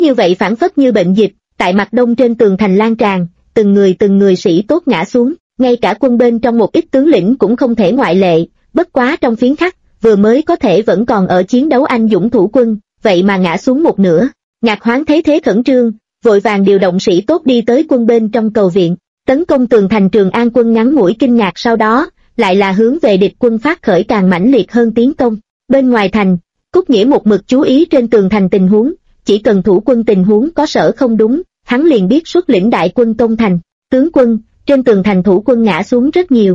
như vậy phảng phất như bệnh dịch, tại mặt đông trên tường thành lan tràn, từng người sĩ tốt ngã xuống, ngay cả quân bên trong một ít tướng lĩnh cũng không thể ngoại lệ, bất quá trong phiến khắc, vừa mới có thể vẫn còn ở chiến đấu anh dũng thủ quân, vậy mà ngã xuống một nửa. Ngạc Hoáng thấy thế khẩn trương, vội vàng điều động sĩ tốt đi tới quân bên trong cầu viện, tấn công tường thành. Trường An quân ngắn ngủi kinh ngạc, sau đó lại là hướng về địch quân phát khởi càng mãnh liệt hơn tiến công. Bên ngoài thành, Cúc Nghĩa một mực chú ý trên tường thành tình huống, chỉ cần thủ quân tình huống có sở không đúng, hắn liền biết xuất lĩnh đại quân công thành. Tướng quân, trên tường thành thủ quân ngã xuống rất nhiều.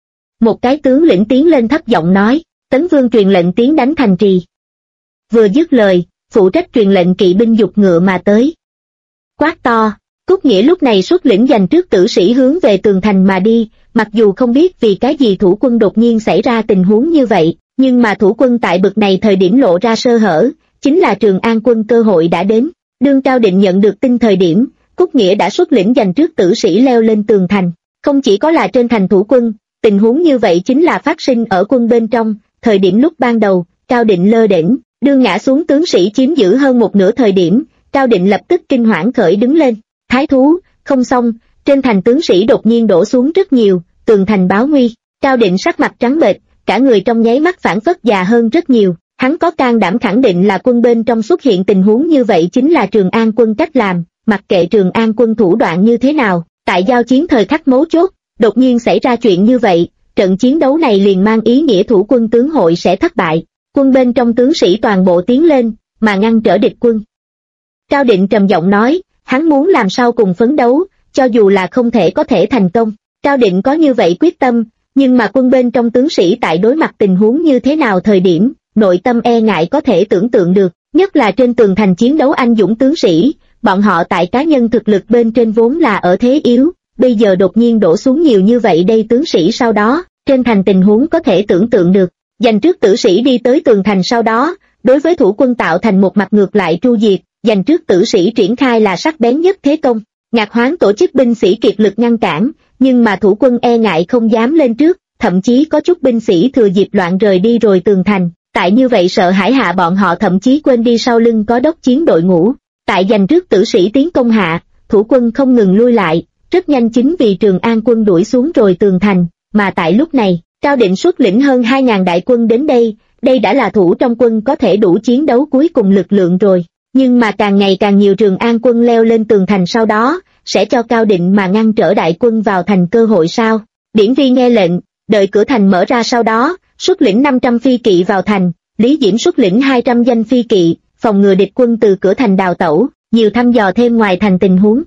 Một cái tướng lĩnh tiến lên thấp giọng nói, Tấn Vương truyền lệnh tiến đánh thành trì. Vừa dứt lời, phụ trách truyền lệnh kỵ binh giục ngựa mà tới. Quát to, Cúc Nghĩa lúc này xuất lĩnh dành trước tử sĩ hướng về tường thành mà đi, mặc dù không biết vì cái gì thủ quân đột nhiên xảy ra tình huống như vậy, nhưng mà thủ quân tại bực này thời điểm lộ ra sơ hở, chính là Trường An quân cơ hội đã đến. Đương Cao Định nhận được tin thời điểm, Cúc Nghĩa đã xuất lĩnh dành trước tử sĩ leo lên tường thành, không chỉ có là trên thành thủ quân, tình huống như vậy chính là phát sinh ở quân bên trong. Thời điểm lúc ban đầu, Cao Định lơ đễnh, đương ngã xuống tướng sĩ chiếm giữ hơn một nửa thời điểm, Cao Định lập tức kinh hoảng khởi đứng lên. Thái thú, không xong, trên thành tướng sĩ đột nhiên đổ xuống rất nhiều, tường thành báo nguy. Cao Định sắc mặt trắng bệch, cả người trong nháy mắt phảng phất già hơn rất nhiều. Hắn có can đảm khẳng định là quân bên trong xuất hiện tình huống như vậy chính là Trường An quân cách làm, mặc kệ Trường An quân thủ đoạn như thế nào, tại giao chiến thời khắc mấu chốt, đột nhiên xảy ra chuyện như vậy, trận chiến đấu này liền mang ý nghĩa thủ quân tướng hội sẽ thất bại. Quân bên trong tướng sĩ toàn bộ tiến lên, mà ngăn trở địch quân. Cao Định trầm giọng nói, hắn muốn làm sao cùng phấn đấu, cho dù là không thể có thể thành công. Cao Định có như vậy quyết tâm, nhưng mà quân bên trong tướng sĩ tại đối mặt tình huống như thế nào thời điểm, nội tâm e ngại có thể tưởng tượng được, nhất là trên tường thành chiến đấu anh dũng tướng sĩ, bọn họ tại cá nhân thực lực bên trên vốn là ở thế yếu, bây giờ đột nhiên đổ xuống nhiều như vậy đây tướng sĩ sau đó, trên thành tình huống có thể tưởng tượng được. Dành trước tử sĩ đi tới tường thành sau đó, đối với thủ quân tạo thành một mặt ngược lại tru diệt, dành trước tử sĩ triển khai là sắc bén nhất thế công. Ngạc Hoáng tổ chức binh sĩ kiệt lực ngăn cản, nhưng mà thủ quân e ngại không dám lên trước, thậm chí có chút binh sĩ thừa dịp loạn rời đi rồi tường thành. Tại như vậy sợ hãi hạ bọn họ thậm chí quên đi sau lưng có đốc chiến đội ngũ. Tại dành trước tử sĩ tiến công hạ, thủ quân không ngừng lui lại, rất nhanh chính vì Trường An quân đuổi xuống rồi tường thành, mà tại lúc này, Cao Định xuất lĩnh hơn 2.000 đại quân đến đây, đây đã là thủ trong quân có thể đủ chiến đấu cuối cùng lực lượng rồi. Nhưng mà càng ngày càng nhiều Trường An quân leo lên tường thành sau đó, sẽ cho Cao Định mà ngăn trở đại quân vào thành cơ hội sao? Điển Vi nghe lệnh, đợi cửa thành mở ra sau đó, xuất lĩnh 500 phi kỵ vào thành, Lý Diễm xuất lĩnh 200 danh phi kỵ, phòng ngừa địch quân từ cửa thành đào tẩu, nhiều thăm dò thêm ngoài thành tình huống.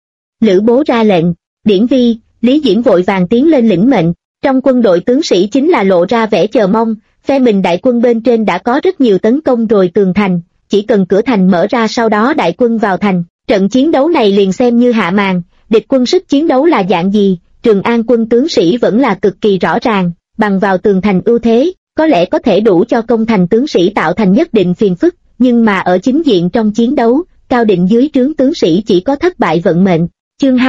Lữ Bố ra lệnh, Điển Vi, Lý Diễm vội vàng tiến lên lĩnh mệnh. Trong quân đội tướng sĩ chính là lộ ra vẻ chờ mong, phe mình đại quân bên trên đã có rất nhiều tấn công rồi tường thành, chỉ cần cửa thành mở ra sau đó đại quân vào thành, trận chiến đấu này liền xem như hạ màn. Địch quân sức chiến đấu là dạng gì, Trường An quân tướng sĩ vẫn là cực kỳ rõ ràng, bằng vào tường thành ưu thế, có lẽ có thể đủ cho công thành tướng sĩ tạo thành nhất định phiền phức, nhưng mà ở chính diện trong chiến đấu, Cao Định dưới trướng tướng sĩ chỉ có thất bại vận mệnh. Chương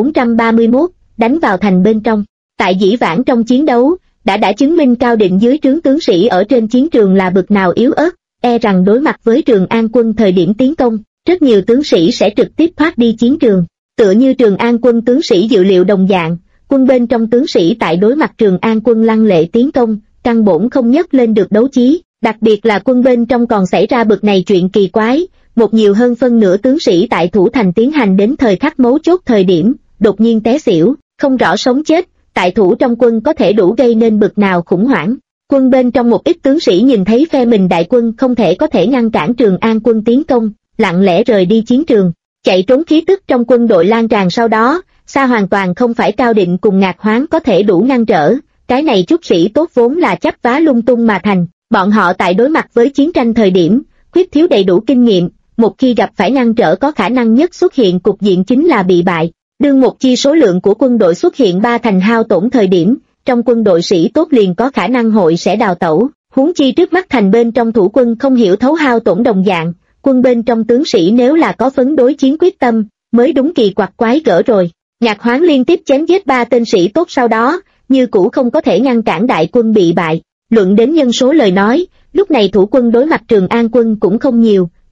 2431, đánh vào thành bên trong. Tại dĩ vãng trong chiến đấu, đã chứng minh Cao Định dưới trướng tướng sĩ ở trên chiến trường là bực nào yếu ớt, e rằng đối mặt với Trường An quân thời điểm tiến công, rất nhiều tướng sĩ sẽ trực tiếp thoát đi chiến trường. Tựa như Trường An quân tướng sĩ dự liệu đồng dạng, quân bên trong tướng sĩ tại đối mặt Trường An quân lăng lệ tiến công, căn bổn không nhấc lên được đấu chí, đặc biệt là quân bên trong còn xảy ra bực này chuyện kỳ quái, một nhiều hơn phân nửa tướng sĩ tại thủ thành tiến hành đến thời khắc mấu chốt thời điểm, đột nhiên té xỉu, không rõ sống chết, tại thủ trong quân có thể đủ gây nên bực nào khủng hoảng. Quân bên trong một ít tướng sĩ nhìn thấy phe mình đại quân không thể ngăn cản Trường An quân tiến công, lặng lẽ rời đi chiến trường, chạy trốn. Khí tức trong quân đội lan tràn sau đó, xa hoàn toàn không phải Cao Định cùng Ngạc Hoáng có thể đủ ngăn trở, cái này chút sĩ tốt vốn là chấp vá lung tung mà thành, bọn họ tại đối mặt với chiến tranh thời điểm, khuyết thiếu đầy đủ kinh nghiệm, một khi gặp phải ngăn trở có khả năng nhất xuất hiện cục diện chính là bị bại. Đương một chi số lượng của quân đội xuất hiện 3 thành hao tổn thời điểm, trong quân đội sĩ tốt liền có khả năng hội sẽ đào tẩu, huống chi trước mắt thành bên trong thủ quân không hiểu thấu hao tổn đồng dạng, quân bên trong tướng sĩ nếu là có phấn đối chiến quyết tâm, mới đúng kỳ quặc quái gở rồi. Ngạc Hoáng liên tiếp chém giết 3 tên sĩ tốt sau đó, như cũ không có thể ngăn cản đại quân bị bại. Luận đến nhân số lời nói, lúc này thủ quân đối mặt Trường An quân cũng không nhiều,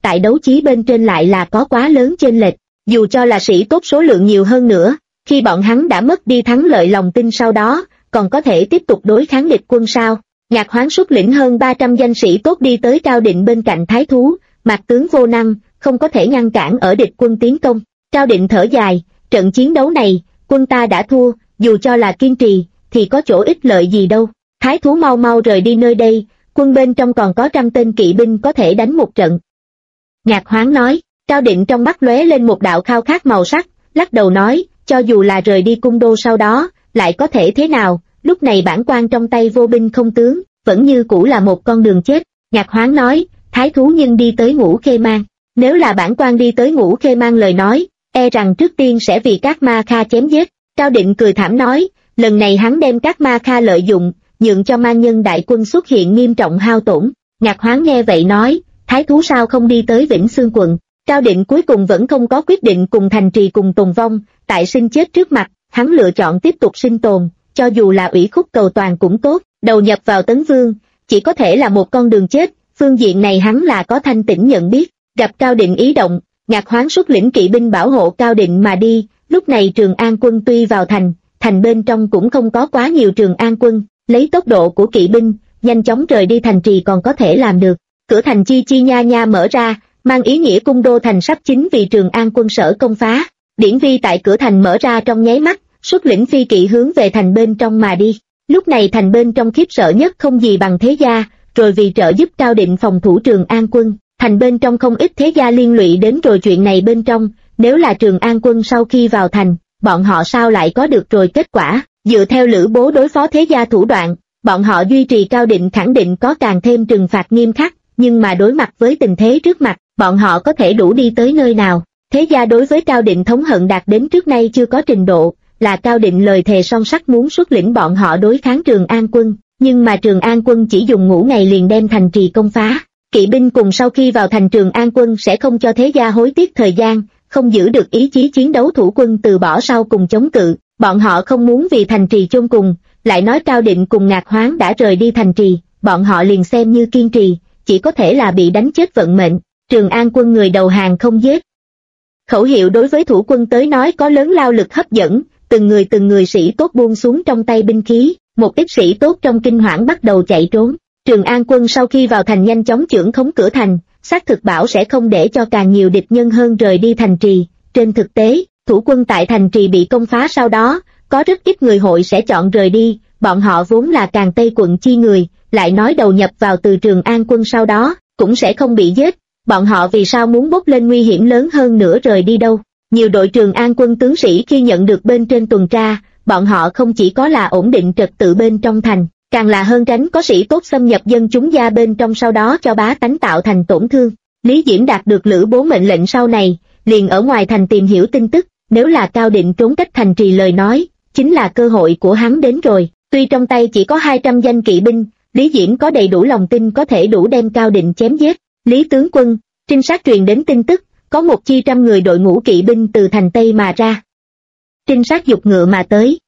tại đấu trí bên trên lại là có quá lớn chênh lệch. Dù cho là sĩ tốt số lượng nhiều hơn nữa, khi bọn hắn đã mất đi thắng lợi lòng tin sau đó, còn có thể tiếp tục đối kháng địch quân sao? Nhạc Hoán xuất lĩnh hơn 300 danh sĩ tốt đi tới Cao Định bên cạnh Thái thú, Mạc tướng vô năng, không có thể ngăn cản ở địch quân tiến công. Cao Định thở dài, trận chiến đấu này, quân ta đã thua, dù cho là kiên trì, thì có chỗ ích lợi gì đâu. Thái thú mau mau rời đi nơi đây, quân bên trong còn có 100 tên kỵ binh có thể đánh một trận. Nhạc Hoán nói. Cao Định trong mắt lóe lên một đạo khao khát màu sắc, lắc đầu nói, cho dù là rời đi cung đô sau đó, lại có thể thế nào, lúc này bản quan trong tay vô binh không tướng, vẫn như cũ là một con đường chết. Nhạc Hoán nói, Thái thú nhưng đi tới Ngũ Khê Mang, nếu là bản quan đi tới Ngũ Khê Mang lời nói, e rằng trước tiên sẽ vì các ma kha chém giết. Cao Định cười thảm nói, lần này hắn đem các ma kha lợi dụng, nhượng cho man nhân đại quân xuất hiện nghiêm trọng hao tổn. Nhạc Hoán nghe vậy nói, Thái thú sao không đi tới Vĩnh Xương quận? Cao Định cuối cùng vẫn không có quyết định cùng thành trì cùng tồn vong, tại sinh chết trước mặt, hắn lựa chọn tiếp tục sinh tồn, cho dù là ủy khúc cầu toàn cũng tốt, đầu nhập vào Tấn Vương, chỉ có thể là một con đường chết, phương diện này hắn là có thanh tĩnh nhận biết. Gặp Cao Định ý động, Nhạc Hoán xuất lĩnh kỵ binh bảo hộ Cao Định mà đi. Lúc này Trường An quân tuy vào thành bên trong cũng không có quá nhiều Trường An quân, lấy tốc độ của kỵ binh, nhanh chóng rời đi thành trì còn có thể làm được. Cửa thành chi chi nha nha mở ra, mang ý nghĩa cung đô thành sắp chính vì Trường An quân sở công phá. Điển Vi tại cửa thành mở ra trong nháy mắt, xuất lĩnh phi kỵ hướng về thành bên trong mà đi. Lúc này thành bên trong khiếp sợ nhất không gì bằng thế gia, rồi vì trợ giúp Cao Định phòng thủ Trường An quân, thành bên trong không ít thế gia liên lụy đến rồi chuyện này bên trong. Nếu là Trường An quân sau khi vào thành, bọn họ sao lại có được rồi kết quả? Dựa theo Lữ Bố đối phó thế gia thủ đoạn, bọn họ duy trì Cao Định khẳng định có càng thêm trừng phạt nghiêm khắc, nhưng mà đối mặt với tình thế trước mặt, bọn họ có thể đủ đi tới nơi nào? Thế gia đối với Cao Định thống hận đạt đến trước nay chưa có trình độ, là Cao Định lời thề son sắt muốn xuất lĩnh bọn họ đối kháng Trường An quân, nhưng mà Trường An quân chỉ dùng ngũ ngày liền đem thành trì công phá. Kỵ binh cùng sau khi vào thành Trường An quân sẽ không cho thế gia hối tiếc thời gian, không giữ được ý chí chiến đấu thủ quân từ bỏ sau cùng chống cự, bọn họ không muốn vì thành trì chôn cùng, lại nói Cao Định cùng Ngạc Hoán đã rời đi thành trì, bọn họ liền xem như kiên trì, chỉ có thể là bị đánh chết vận mệnh. Trường An quân người đầu hàng không giết. Khẩu hiệu đối với thủ quân tới nói có lớn lao lực hấp dẫn, từng người sĩ tốt buông xuống trong tay binh khí, một ít sĩ tốt trong kinh hoảng bắt đầu chạy trốn. Trường An quân sau khi vào thành nhanh chóng chưởng khống cửa thành, xác thực bảo sẽ không để cho càng nhiều địch nhân hơn rời đi thành trì. Trên thực tế, thủ quân tại thành trì bị công phá sau đó, có rất ít người hội sẽ chọn rời đi, bọn họ vốn là Càn Tây quận chi người, lại nói đầu nhập vào từ Trường An quân sau đó, cũng sẽ không bị giết. Bọn họ vì sao muốn bốc lên nguy hiểm lớn hơn nữa rời đi đâu? Nhiều đội Trường An quân tướng sĩ khi nhận được bên trên tuần tra, bọn họ không chỉ có là ổn định trật tự bên trong thành, càng là hơn tránh có sĩ tốt xâm nhập dân chúng gia bên trong sau đó cho bá tánh tạo thành tổn thương. Lý Diễm đạt được Lữ Bố mệnh lệnh sau này, liền ở ngoài thành tìm hiểu tin tức, nếu là Cao Định trốn cách thành trì lời nói, chính là cơ hội của hắn đến rồi. Tuy trong tay chỉ có 200 danh kỵ binh, Lý Diễm có đầy đủ lòng tin có thể đủ đem Cao Định chém giết. Lý tướng quân, trinh sát truyền đến tin tức, có một chi 100 người đội ngũ kỵ binh từ thành Tây mà ra. Trinh sát giục ngựa mà tới.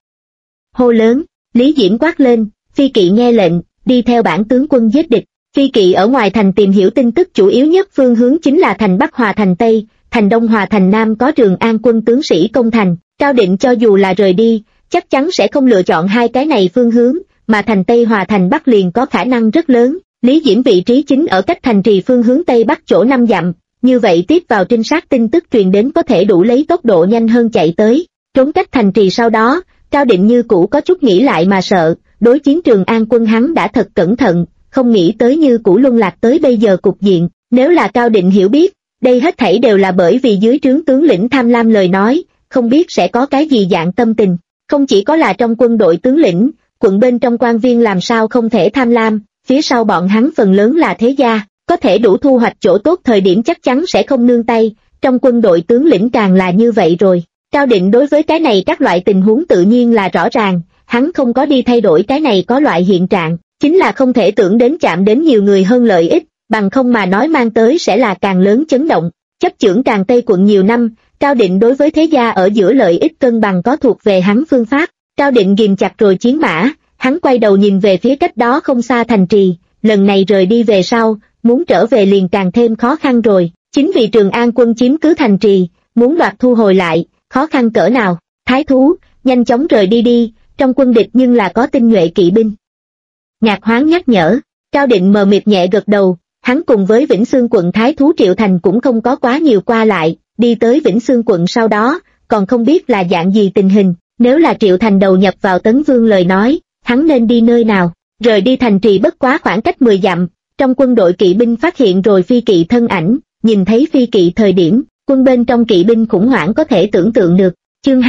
Hô lớn, Lý Diễm quát lên, phi kỵ nghe lệnh, đi theo bản tướng quân giết địch. Phi kỵ ở ngoài thành tìm hiểu tin tức chủ yếu nhất phương hướng chính là thành Bắc hòa thành Tây, thành Đông hòa thành Nam có Trường An quân tướng sĩ công thành. Cao Định cho dù là rời đi, chắc chắn sẽ không lựa chọn hai cái này phương hướng, mà thành Tây hòa thành Bắc liền có khả năng rất lớn. Lý Diễm vị trí chính ở cách thành trì phương hướng Tây Bắc chỗ 5 dặm, như vậy tiếp vào trinh sát tin tức truyền đến có thể đủ lấy tốc độ nhanh hơn chạy tới. Trốn cách thành trì sau đó, Cao Định như cũ có chút nghĩ lại mà sợ, đối chiến Trường An quân hắn đã thật cẩn thận, không nghĩ tới như cũ luân lạc tới bây giờ cục diện. Nếu là Cao Định hiểu biết, đây hết thảy đều là bởi vì dưới trướng tướng lĩnh tham lam lời nói, không biết sẽ có cái gì dạng tâm tình. Không chỉ có là trong quân đội tướng lĩnh, quận bên trong quan viên làm sao không thể tham lam, phía sau bọn hắn phần lớn là thế gia, có thể đủ thu hoạch chỗ tốt thời điểm chắc chắn sẽ không nương tay, trong quân đội tướng lĩnh càng là như vậy rồi. Cao Định đối với cái này các loại tình huống tự nhiên là rõ ràng, hắn không có đi thay đổi cái này có loại hiện trạng, chính là không thể tưởng đến chạm đến nhiều người hơn lợi ích, bằng không mà nói mang tới sẽ là càng lớn chấn động. Chấp chưởng Càn Tây quận nhiều năm, Cao Định đối với thế gia ở giữa lợi ích cân bằng có thuộc về hắn phương pháp. Cao Định ghìm chặt rồi chiến mã, hắn quay đầu nhìn về phía cách đó không xa thành trì, lần này rời đi về sau, muốn trở về liền càng thêm khó khăn rồi. Chính vì Trường An quân chiếm cứ thành trì, muốn đoạt thu hồi lại, khó khăn cỡ nào. Thái thú, nhanh chóng rời đi đi, trong quân địch nhưng là có tinh nhuệ kỵ binh. Ngạc Hoáng nhắc nhở. Cao Định mờ mịt nhẹ gật đầu, hắn cùng với Vĩnh Xương quận Thái thú Triệu Thành cũng không có quá nhiều qua lại, đi tới Vĩnh Xương quận sau đó, còn không biết là dạng gì tình hình, nếu là Triệu Thành đầu nhập vào Tấn Vương lời nói, hắn nên đi nơi nào, rời đi thành trì bất quá khoảng cách 10 dặm, trong quân đội kỵ binh phát hiện rồi phi kỵ thân ảnh, nhìn thấy phi kỵ thời điểm, quân bên trong kỵ binh khủng hoảng có thể tưởng tượng được. Chương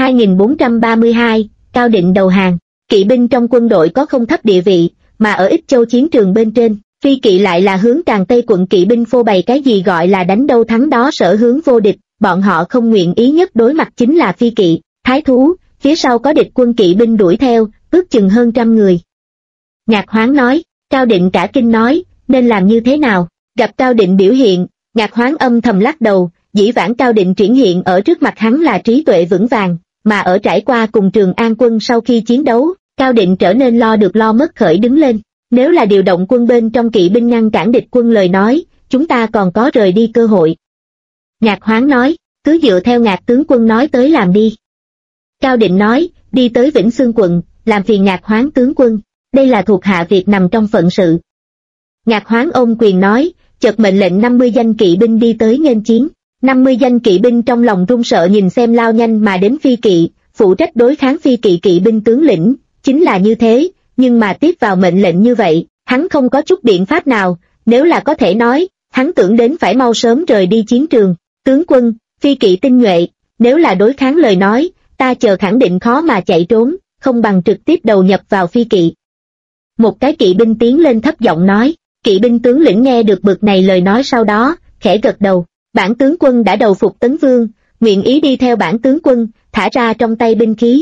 2432, Cao Định đầu hàng. Kỵ binh trong quân đội có không thấp địa vị, mà ở Ích Châu chiến trường bên trên, phi kỵ lại là hướng Tràng Tây quận kỵ binh phô bày cái gì gọi là đánh đâu thắng đó sở hướng vô địch, bọn họ không nguyện ý nhất đối mặt chính là phi kỵ. Thái thú, phía sau có địch quân kỵ binh đuổi theo, ước chừng hơn 100 người. Ngạc Hoáng nói. Cao Định cả kinh nói, nên làm như thế nào? Gặp Cao Định biểu hiện, Ngạc Hoáng âm thầm lắc đầu. Dĩ vãng Cao Định triển hiện ở trước mặt hắn là trí tuệ vững vàng, mà ở trải qua cùng Trường An quân sau khi chiến đấu, Cao Định trở nên lo được lo mất khởi đứng lên. Nếu là điều động quân bên trong kỵ binh ngăn cản địch quân lời nói, chúng ta còn có rời đi cơ hội. Ngạc Hoáng nói, cứ dựa theo Ngạc tướng quân nói tới làm đi. Cao Định nói, đi tới Vĩnh Xương quận, làm phiền Ngạc Hoáng tướng quân, đây là thuộc hạ việc nằm trong phận sự. Ngạc Hoáng ôm quyền nói, chợt mệnh lệnh 50 danh kỵ binh đi tới nghênh chiến. 50 danh kỵ binh trong lòng run sợ nhìn xem lao nhanh mà đến phi kỵ, phụ trách đối kháng phi kỵ kỵ binh tướng lĩnh, chính là như thế, nhưng mà tiếp vào mệnh lệnh như vậy, hắn không có chút biện pháp nào, nếu là có thể nói, hắn tưởng đến phải mau sớm rời đi chiến trường. Tướng quân, phi kỵ tinh nhuệ, nếu là đối kháng lời nói, ta chờ khẳng định khó mà chạy trốn, không bằng trực tiếp đầu nhập vào phi kỵ. Một cái kỵ binh tiến lên thấp giọng nói, kỵ binh tướng lĩnh nghe được bực này lời nói sau đó, khẽ gật đầu. Bản tướng quân đã đầu phục Tấn Vương, nguyện ý đi theo bản tướng quân, thả ra trong tay binh khí.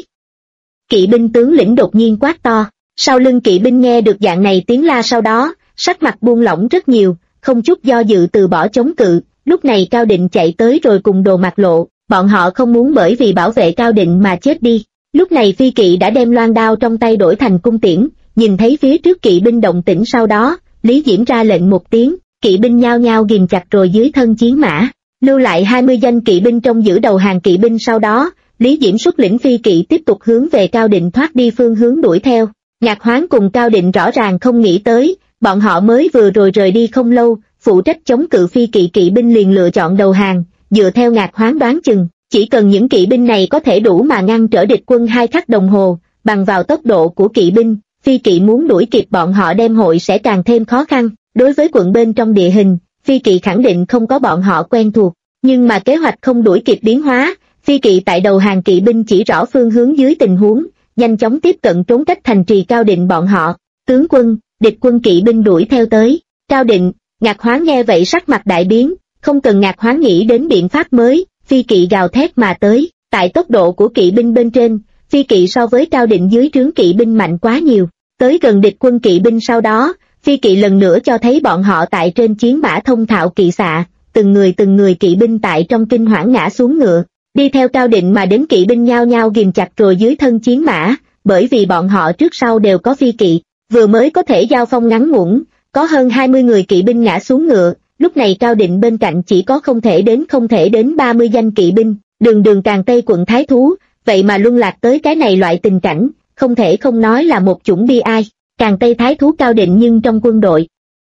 Kỵ binh tướng lĩnh đột nhiên quát to, sau lưng kỵ binh nghe được dạng này tiếng la sau đó, sắc mặt buông lỏng rất nhiều, không chút do dự từ bỏ chống cự. Lúc này Cao Định chạy tới rồi cùng Đồ Mạc Lộ, bọn họ không muốn bởi vì bảo vệ Cao Định mà chết đi. Lúc này phi kỵ đã đem loan đao trong tay đổi thành cung tiễn, nhìn thấy phía trước kỵ binh động tĩnh sau đó, Lý Diễm ra lệnh một tiếng. Kỵ binh nhao nhao ghìm chặt rồi dưới thân chiến mã, lưu lại 20 danh kỵ binh trong giữ đầu hàng kỵ binh sau đó, Lý Diễm xuất lĩnh phi kỵ tiếp tục hướng về Cao Định thoát đi phương hướng đuổi theo. Ngạc Hoáng cùng Cao Định rõ ràng không nghĩ tới, bọn họ mới vừa rồi rời đi không lâu, phụ trách chống cự phi kỵ kỵ binh liền lựa chọn đầu hàng, dựa theo Ngạc Hoáng đoán chừng, chỉ cần những kỵ binh này có thể đủ mà ngăn trở địch quân 2 khắc đồng hồ, bằng vào tốc độ của kỵ binh, phi kỵ muốn đuổi kịp bọn họ đem hội sẽ càng thêm khó khăn. Đối với quận bên trong địa hình, phi kỵ khẳng định không có bọn họ quen thuộc, nhưng mà kế hoạch không đuổi kịp biến hóa, phi kỵ tại đầu hàng kỵ binh chỉ rõ phương hướng dưới tình huống, nhanh chóng tiếp cận trốn cách thành trì Cao Định bọn họ. Tướng quân, địch quân kỵ binh đuổi theo tới. Cao Định, Ngạc Hoáng nghe vậy sắc mặt đại biến, không cần Ngạc Hoáng nghĩ đến biện pháp mới, phi kỵ gào thét mà tới, tại tốc độ của kỵ binh bên trên, phi kỵ so với Cao Định dưới trướng kỵ binh mạnh quá nhiều, tới gần địch quân kỵ binh sau đó, phi kỵ lần nữa cho thấy bọn họ tại trên chiến mã thông thạo kỵ xạ, từng người kỵ binh tại trong kinh hoảng ngã xuống ngựa, đi theo Cao Định mà đến kỵ binh nhao nhao ghìm chặt rồi dưới thân chiến mã, bởi vì bọn họ trước sau đều có phi kỵ, vừa mới có thể giao phong ngắn ngủn, có hơn 20 người kỵ binh ngã xuống ngựa, lúc này Cao Định bên cạnh chỉ có không thể đến 30 danh kỵ binh, đường Tràng Tây quận Thái thú, vậy mà luân lạc tới cái này loại tình cảnh, không thể không nói là một chủng bi ai. Tràng Tây Thái thú Cao Định nhưng trong quân đội.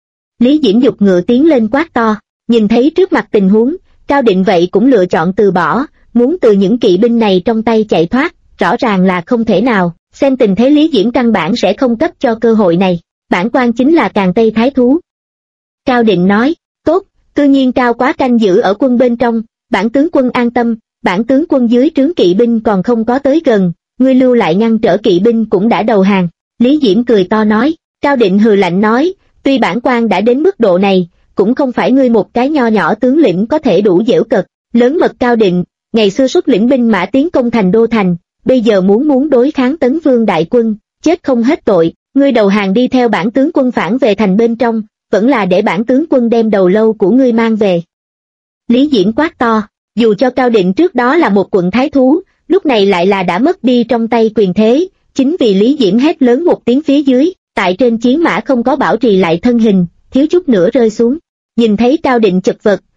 Lý Diễm dục ngựa tiến lên quát to, nhìn thấy trước mặt tình huống, Cao Định vậy cũng lựa chọn từ bỏ, muốn từ những kỵ binh này trong tay chạy thoát, rõ ràng là không thể nào, xem tình thế Lý Diễm căn bản sẽ không cấp cho cơ hội này, bản quan chính là Tràng Tây Thái thú. Cao Định nói, tốt, tự nhiên Cao quá canh giữ ở quân bên trong, bản tướng quân an tâm, bản tướng quân dưới trướng kỵ binh còn không có tới gần, ngươi lưu lại ngăn trở kỵ binh cũng đã đầu hàng. Lý Diễm cười to nói, Cao Định hừ lạnh nói, tuy bản quan đã đến mức độ này, cũng không phải ngươi một cái nho nhỏ tướng lĩnh có thể đủ giễu cợt. Lớn mật Cao Định, ngày xưa xuất lĩnh binh mã tiến công thành đô thành, bây giờ muốn đối kháng Tấn Vương đại quân, chết không hết tội, ngươi đầu hàng đi theo bản tướng quân phản về thành bên trong, vẫn là để bản tướng quân đem đầu lâu của ngươi mang về. Lý Diễm quát to, dù cho Cao Định trước đó là một quận thái thú, lúc này lại là đã mất đi trong tay quyền thế, chính vì Lý Diễm hét lớn một tiếng phía dưới, tại trên chiến mã không có bảo trì lại thân hình, thiếu chút nữa rơi xuống. Nhìn thấy Cao Định chật vật,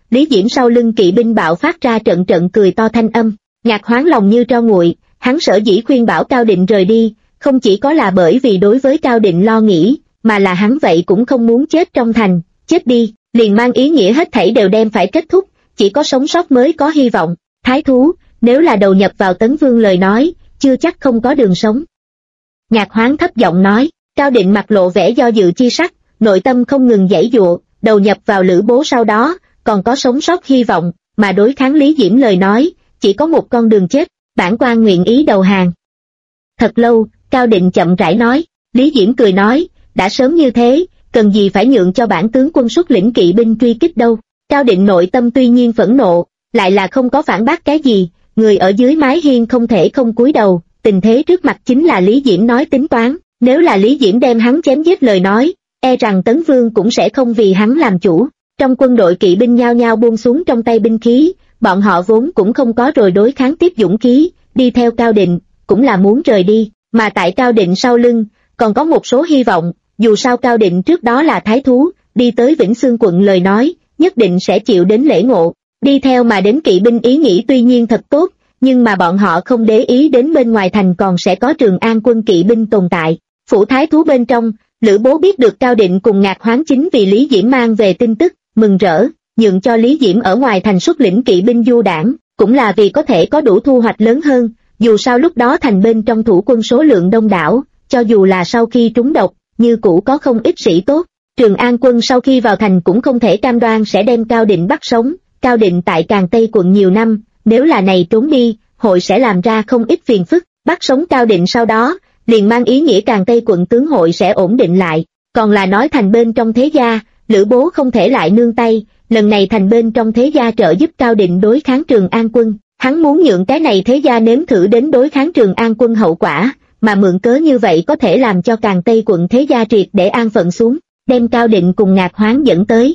Lý Diễm sau lưng kỵ binh bạo phát ra trận trận cười to thanh âm. Ngạc Hoáng lòng như tro nguội, hắn sở dĩ khuyên bảo Cao Định rời đi, không chỉ có là bởi vì đối với Cao Định lo nghĩ, mà là hắn vậy cũng không muốn chết trong thành, chết đi, liền mang ý nghĩa hết thảy đều đem phải kết thúc, chỉ có sống sót mới có hy vọng. Thái thú, nếu là đầu nhập vào Tấn Vương lời nói, chưa chắc không có đường sống. Ngạc Hoáng thấp giọng nói. Cao Định mặt lộ vẻ do dự chi sắc, nội tâm không ngừng giãy giụa, đầu nhập vào Lữ Bố sau đó, còn có sống sót hy vọng, mà đối kháng Lý Diễm lời nói, chỉ có một con đường chết, bản quan nguyện ý đầu hàng. Thật lâu, Cao Định chậm rãi nói. Lý Diễm cười nói, đã sớm như thế, cần gì phải nhượng cho bản tướng quân xuất lĩnh kỵ binh truy kích đâu. Cao Định nội tâm tuy nhiên phẫn nộ, lại là không có phản bác cái gì, người ở dưới mái hiên không thể không cúi đầu, tình thế trước mặt chính là Lý Diễm nói tính toán, nếu là Lý Diễm đem hắn chém giết lời nói, e rằng Tấn Vương cũng sẽ không vì hắn làm chủ. Trong quân đội kỵ binh nhao nhao buông xuống trong tay binh khí, bọn họ vốn cũng không có rồi đối kháng tiếp dũng khí, đi theo Cao Định, cũng là muốn rời đi, mà tại Cao Định sau lưng, còn có một số hy vọng, dù sao Cao Định trước đó là thái thú, đi tới Vĩnh Xương quận lời nói, nhất định sẽ chịu đến lễ ngộ, đi theo mà đến kỵ binh ý nghĩ tuy nhiên thật tốt, nhưng mà bọn họ không để ý đến bên ngoài thành còn sẽ có Trường An quân kỵ binh tồn tại. Phủ thái thú bên trong, Lữ Bố biết được Cao Định cùng Ngạc Hoáng chính vì Lý Diễm mang về tin tức, mừng rỡ, nhượng cho Lý Diễm ở ngoài thành xuất lĩnh kỵ binh du đảng, cũng là vì có thể có đủ thu hoạch lớn hơn, dù sao lúc đó thành bên trong thủ quân số lượng đông đảo, cho dù là sau khi trúng độc, như cũ có không ít sĩ tốt. Trường An quân sau khi vào thành cũng không thể cam đoan sẽ đem Cao Định bắt sống, Cao Định tại Càn Tây quận nhiều năm, nếu là này trốn đi, hội sẽ làm ra không ít phiền phức, bắt sống Cao Định sau đó, liền mang ý nghĩa Càn Tây quận tướng hội sẽ ổn định lại, còn là nói thành bên trong thế gia, Lữ Bố không thể lại nương tay, lần này thành bên trong thế gia trợ giúp Cao Định đối kháng Trường An quân, hắn muốn nhượng cái này thế gia nếm thử đến đối kháng Trường An quân hậu quả, mà mượn cớ như vậy có thể làm cho Càn Tây quận thế gia triệt để an phận xuống, đem Cao Định cùng Ngạc Hoáng dẫn tới.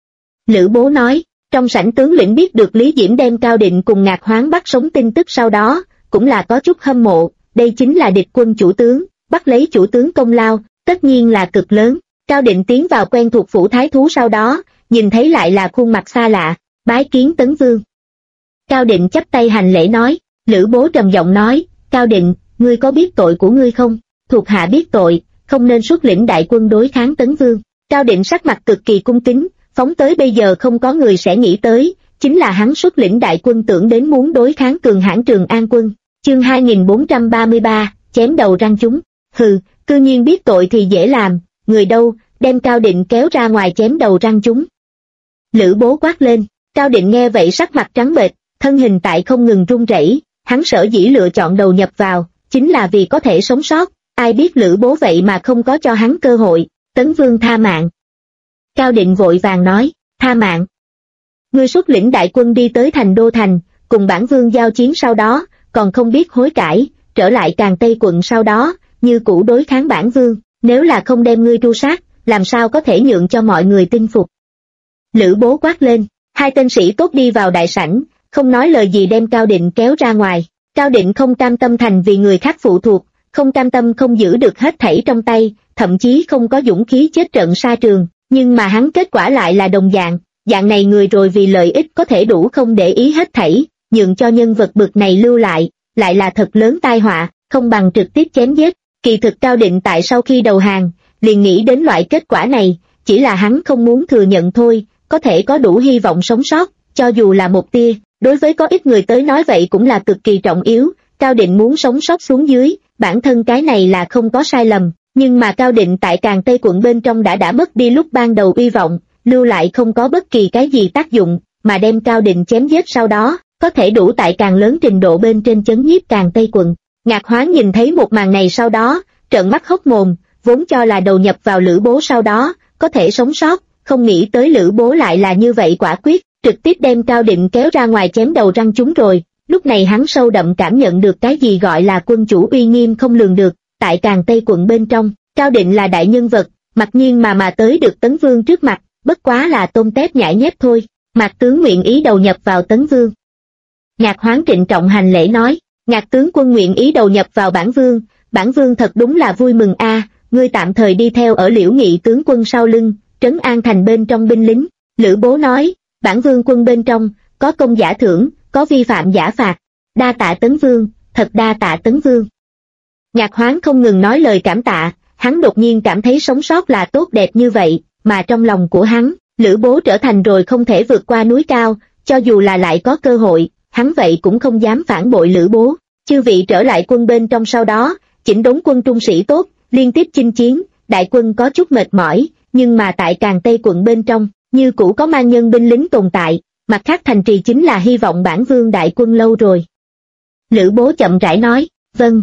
Lữ Bố nói, trong sảnh tướng lĩnh biết được Lý Diễm đem Cao Định cùng Ngạc Hoáng bắt sống tin tức sau đó, cũng là có chút hâm mộ, đây chính là địch quân chủ tướng, bắt lấy chủ tướng công lao, tất nhiên là cực lớn. Cao Định tiến vào quen thuộc phủ thái thú sau đó, nhìn thấy lại là khuôn mặt xa lạ, bái kiến Tấn Vương. Cao Định chắp tay hành lễ nói, Lữ Bố trầm giọng nói, Cao Định, ngươi có biết tội của ngươi không? Thuộc hạ biết tội, không nên xuất lĩnh đại quân đối kháng Tấn Vương. Cao Định sắc mặt cực kỳ cung kính, phóng tới bây giờ không có người sẽ nghĩ tới, chính là hắn xuất lĩnh đại quân tưởng đến muốn đối kháng cường hãn Trường An quân. Chương 2433, chém đầu răng chúng. Hừ, cư nhiên biết tội thì dễ làm, người đâu, đem Cao Định kéo ra ngoài chém đầu răng chúng. Lữ Bố quát lên, Cao Định nghe vậy sắc mặt trắng bệch, thân hình tại không ngừng run rẩy, hắn sở dĩ lựa chọn đầu nhập vào, chính là vì có thể sống sót, ai biết Lữ Bố vậy mà không có cho hắn cơ hội. Tấn Vương tha mạng. Cao Định vội vàng nói, tha mạng. Ngươi xuất lĩnh đại quân đi tới thành Đô Thành, cùng bản vương giao chiến sau đó, còn không biết hối cải, trở lại Càn Tây quận sau đó, như cũ đối kháng bản vương, nếu là không đem ngươi tru sát, làm sao có thể nhượng cho mọi người tin phục. Lữ Bố quát lên, hai tên sĩ tốt đi vào đại sảnh, không nói lời gì đem Cao Định kéo ra ngoài. Cao Định không cam tâm thành vì người khác phụ thuộc, không cam tâm không giữ được hết thảy trong tay, thậm chí không có dũng khí chết trận xa trường, nhưng mà hắn kết quả lại là đồng dạng này người rồi vì lợi ích có thể đủ không để ý hết thảy, nhượng cho nhân vật bực này lưu lại là thật lớn tai họa, không bằng trực tiếp chém giết. Kỳ thực Cao Định tại sau khi đầu hàng, liền nghĩ đến loại kết quả này, chỉ là hắn không muốn thừa nhận thôi, có thể có đủ hy vọng sống sót, cho dù là một tia, đối với có ít người tới nói vậy cũng là cực kỳ trọng yếu. Cao Định muốn sống sót xuống dưới, bản thân cái này là không có sai lầm, nhưng mà Cao Định tại Càn Tây quận bên trong đã mất đi lúc ban đầu uy vọng, lưu lại không có bất kỳ cái gì tác dụng, mà đem Cao Định chém giết sau đó, có thể đủ tại càng lớn trình độ bên trên chấn nhiếp Càn Tây quận. Ngạc Hoáng nhìn thấy một màn này sau đó, trợn mắt hốc mồm, vốn cho là đầu nhập vào Lữ Bố sau đó, có thể sống sót, không nghĩ tới Lữ Bố lại là như vậy quả quyết, trực tiếp đem Cao Định kéo ra ngoài chém đầu răng chúng rồi. Lúc này hắn sâu đậm cảm nhận được cái gì gọi là quân chủ uy nghiêm không lường được, tại Càn Tây quận bên trong, Cao Định là đại nhân vật, mặc nhiên mà tới được Tấn Vương trước mặt, bất quá là tôm tép nhãi nhép thôi, Mạc tướng nguyện ý đầu nhập vào Tấn Vương. Ngạc Hoáng trịnh trọng hành lễ nói, Ngạc tướng quân nguyện ý đầu nhập vào bản vương thật đúng là vui mừng a. Ngươi tạm thời đi theo ở Liễu Nghị tướng quân sau lưng, trấn an thành bên trong binh lính. Lữ Bố nói, Bản vương quân bên trong, có công giả thưởng, có vi phạm giả phạt. Đa tạ Tấn Vương, thật đa tạ Tấn Vương. Ngạc Hoáng không ngừng nói lời cảm tạ, hắn đột nhiên cảm thấy sống sót là tốt đẹp như vậy, mà trong lòng của hắn, Lữ Bố trở thành rồi không thể vượt qua núi cao, cho dù là lại có cơ hội, hắn vậy cũng không dám phản bội Lữ Bố. Chư vị trở lại quân bên trong sau đó, chỉnh đốn quân trung sĩ tốt, liên tiếp chinh chiến, đại quân có chút mệt mỏi, nhưng mà tại Càn Tây quận bên trong, như cũ có man nhân binh lính tồn tại, mặt khác thành trì chính là hy vọng bản vương đại quân lâu rồi. Lữ Bố chậm rãi nói, vâng.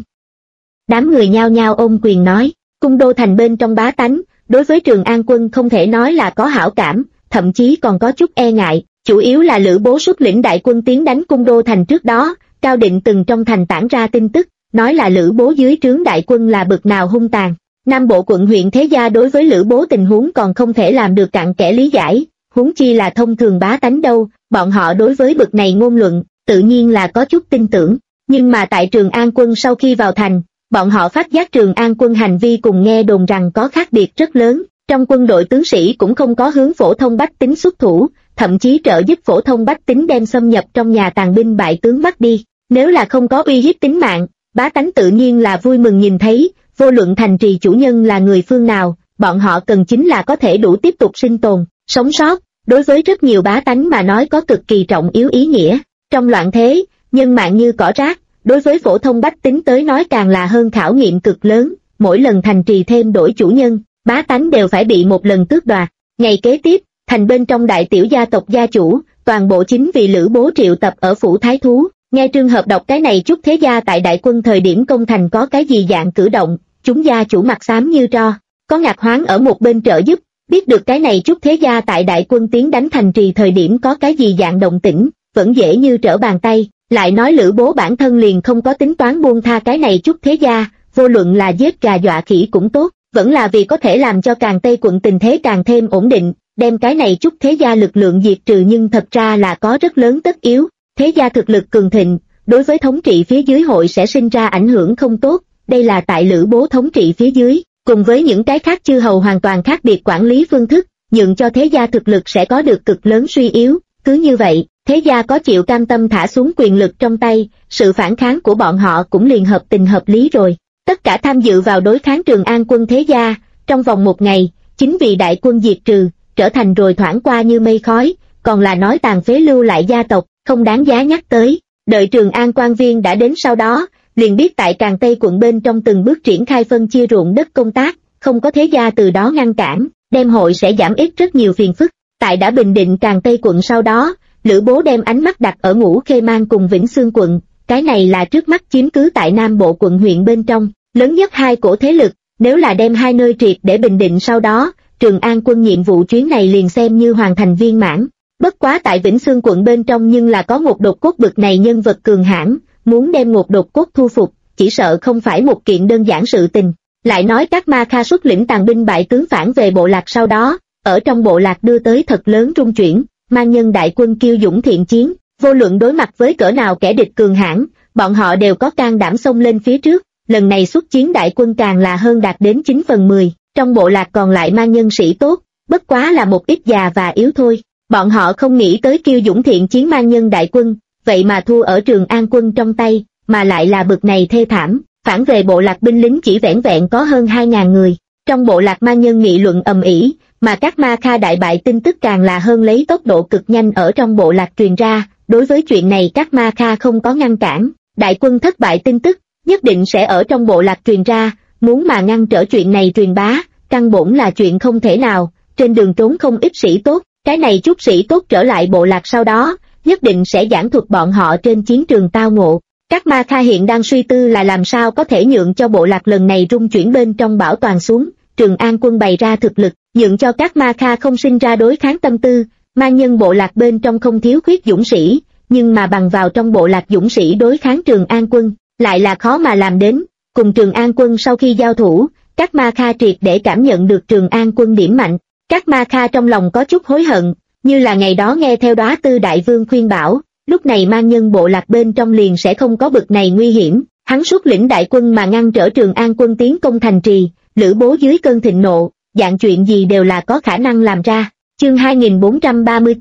Đám người nhao nhao ôm quyền nói, cung đô thành bên trong bá tánh, đối với Trường An quân không thể nói là có hảo cảm, thậm chí còn có chút e ngại, chủ yếu là Lữ Bố xuất lĩnh đại quân tiến đánh cung đô thành trước đó, Cao Định từng trong thành tản ra tin tức, nói là Lữ Bố dưới trướng đại quân là bực nào hung tàn. Nam bộ quận huyện thế gia đối với Lữ Bố tình huống còn không thể làm được cặn kẽ lý giải, huống chi là thông thường bá tánh đâu, bọn họ đối với bực này ngôn luận, tự nhiên là có chút tin tưởng. Nhưng mà tại Trường An quân sau khi vào thành, bọn họ phát giác Trường An quân hành vi cùng nghe đồn rằng có khác biệt rất lớn, trong quân đội tướng sĩ cũng không có hướng phổ thông bách tính xuất thủ, thậm chí trợ giúp phổ thông bách tính đem xâm nhập trong nhà tàn binh bại tướng bắt đi. Nếu là không có uy hiếp tính mạng, bá tánh tự nhiên là vui mừng nhìn thấy, vô luận thành trì chủ nhân là người phương nào, bọn họ cần chính là có thể đủ tiếp tục sinh tồn, sống sót, đối với rất nhiều bá tánh mà nói có cực kỳ trọng yếu ý nghĩa. Trong loạn thế, nhân mạng như cỏ rác, đối với phổ thông bách tính tới nói càng là hơn khảo nghiệm cực lớn, mỗi lần thành trì thêm đổi chủ nhân, bá tánh đều phải bị một lần tước đoạt. Ngày kế tiếp, thành bên trong đại tiểu gia tộc gia chủ, toàn bộ chính vì Lữ Bố triệu tập ở phủ thái thú, nghe Trương Hợp đọc cái này chút thế gia tại đại quân thời điểm công thành có cái gì dạng cử động, chúng gia chủ mặt xám như tro, có Ngạc Hoáng ở một bên trợ giúp, biết được cái này chút thế gia tại đại quân tiến đánh thành trì thời điểm có cái gì dạng động tĩnh, vẫn dễ như trở bàn tay, lại nói Lữ Bố bản thân liền không có tính toán buông tha cái này chút thế gia, vô luận là giết gà dọa khỉ cũng tốt, vẫn là vì có thể làm cho Càn Tây quận tình thế càng thêm ổn định, đem cái này chút thế gia lực lượng diệt trừ, nhưng thật ra là có rất lớn tất yếu, thế gia thực lực cường thịnh, đối với thống trị phía dưới hội sẽ sinh ra ảnh hưởng không tốt, đây là tại Lữ Bố thống trị phía dưới, cùng với những cái khác chư hầu hoàn toàn khác biệt quản lý phương thức, nhượng cho thế gia thực lực sẽ có được cực lớn suy yếu, cứ như vậy, thế gia có chịu cam tâm thả xuống quyền lực trong tay, sự phản kháng của bọn họ cũng liền hợp tình hợp lý rồi. Tất cả tham dự vào đối kháng Trường An quân thế gia, trong vòng một ngày, chính vì đại quân diệt trừ, trở thành rồi thoảng qua như mây khói, còn là nói tàn phế lưu lại gia tộc, không đáng giá nhắc tới. Đợi Trường An quan viên đã đến sau đó, liền biết tại Càn Tây quận bên trong từng bước triển khai phân chia ruộng đất công tác, không có thế gia từ đó ngăn cản, đem hội sẽ giảm ít rất nhiều phiền phức. Tại đã bình định Càn Tây quận sau đó, Lữ Bố đem ánh mắt đặt ở Ngũ Khê Mang cùng Vĩnh Xương quận, cái này là trước mắt chiếm cứ tại Nam bộ quận huyện bên trong, lớn nhất hai cổ thế lực, nếu là đem hai nơi triệt để bình định sau đó, Trường An quân nhiệm vụ chuyến này liền xem như hoàn thành viên mãn. Bất quá tại Vĩnh Xương quận bên trong nhưng là có Ngột Đột Cốt bực này nhân vật cường hãn, muốn đem Ngột Đột Cốt thu phục, chỉ sợ không phải một kiện đơn giản sự tình. Lại nói các Ma Kha xuất lĩnh tàn binh bại tướng phản về bộ lạc sau đó, ở trong bộ lạc đưa tới thật lớn rung chuyển, man nhân đại quân kiêu dũng thiện chiến, vô luận đối mặt với cỡ nào kẻ địch cường hãn, bọn họ đều có can đảm xông lên phía trước, lần này xuất chiến đại quân càng là hơn đạt đến 9/10, trong bộ lạc còn lại man nhân sĩ tốt, bất quá là một ít già và yếu thôi. Bọn họ không nghĩ tới kiêu dũng thiện chiến man nhân đại quân, vậy mà thua ở Trường An quân trong tay, mà lại là bực này thê thảm, phản về bộ lạc binh lính chỉ vẻn vẹn có hơn 2.000 người. Trong bộ lạc man nhân nghị luận ầm ĩ, mà các Ma Kha đại bại tin tức càng là hơn lấy tốc độ cực nhanh ở trong bộ lạc truyền ra, đối với chuyện này các Ma Kha không có ngăn cản, đại quân thất bại tin tức, nhất định sẽ ở trong bộ lạc truyền ra, muốn mà ngăn trở chuyện này truyền bá, căn bổn là chuyện không thể nào, trên đường trốn không ít sĩ tốt. Cái này chút sĩ tốt trở lại bộ lạc sau đó, nhất định sẽ giảng thuật bọn họ trên chiến trường tao ngộ. Các Ma Kha hiện đang suy tư là làm sao có thể nhượng cho bộ lạc lần này rung chuyển bên trong bảo toàn xuống. Trường An quân bày ra thực lực, nhượng cho các Ma Kha không sinh ra đối kháng tâm tư. Man nhân bộ lạc bên trong không thiếu khuyết dũng sĩ, nhưng mà bằng vào trong bộ lạc dũng sĩ đối kháng Trường An quân, lại là khó mà làm đến. Cùng Trường An quân sau khi giao thủ, các Ma Kha triệt để cảm nhận được Trường An quân điểm mạnh. Các Ma Kha trong lòng có chút hối hận, như là ngày đó nghe theo Đóa Tư đại vương khuyên bảo, lúc này man nhân bộ lạc bên trong liền sẽ không có bực này nguy hiểm. Hắn xuất lĩnh đại quân mà ngăn trở Trường An quân tiến công thành trì, Lữ Bố dưới cơn thịnh nộ, dạng chuyện gì đều là có khả năng làm ra. Chương 2434,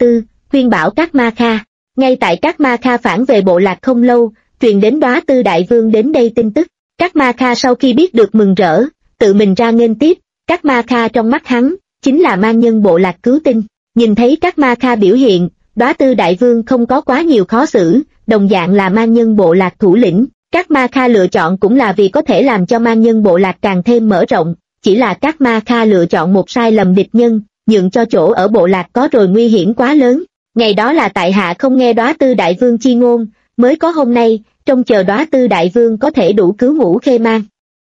khuyên bảo các ma kha. Ngay tại các ma kha phản về bộ lạc không lâu, truyền đến Đóa Tư Đại Vương đến đây tin tức. Các ma kha sau khi biết được mừng rỡ, tự mình ra nghênh tiếp. Các ma kha trong mắt hắn chính là man nhân bộ lạc cứu tinh. Nhìn thấy các ma kha biểu hiện, Đóa Tư Đại Vương không có quá nhiều khó xử, đồng dạng là man nhân bộ lạc thủ lĩnh. Các ma kha lựa chọn cũng là vì có thể làm cho man nhân bộ lạc càng thêm mở rộng, chỉ là các ma kha lựa chọn một sai lầm địch nhân, nhượng cho chỗ ở bộ lạc có rồi nguy hiểm quá lớn. Ngày đó là tại hạ không nghe Đóa Tư Đại Vương chi ngôn, mới có hôm nay, trông chờ Đóa Tư Đại Vương có thể đủ cứu Ngũ Khê Mang.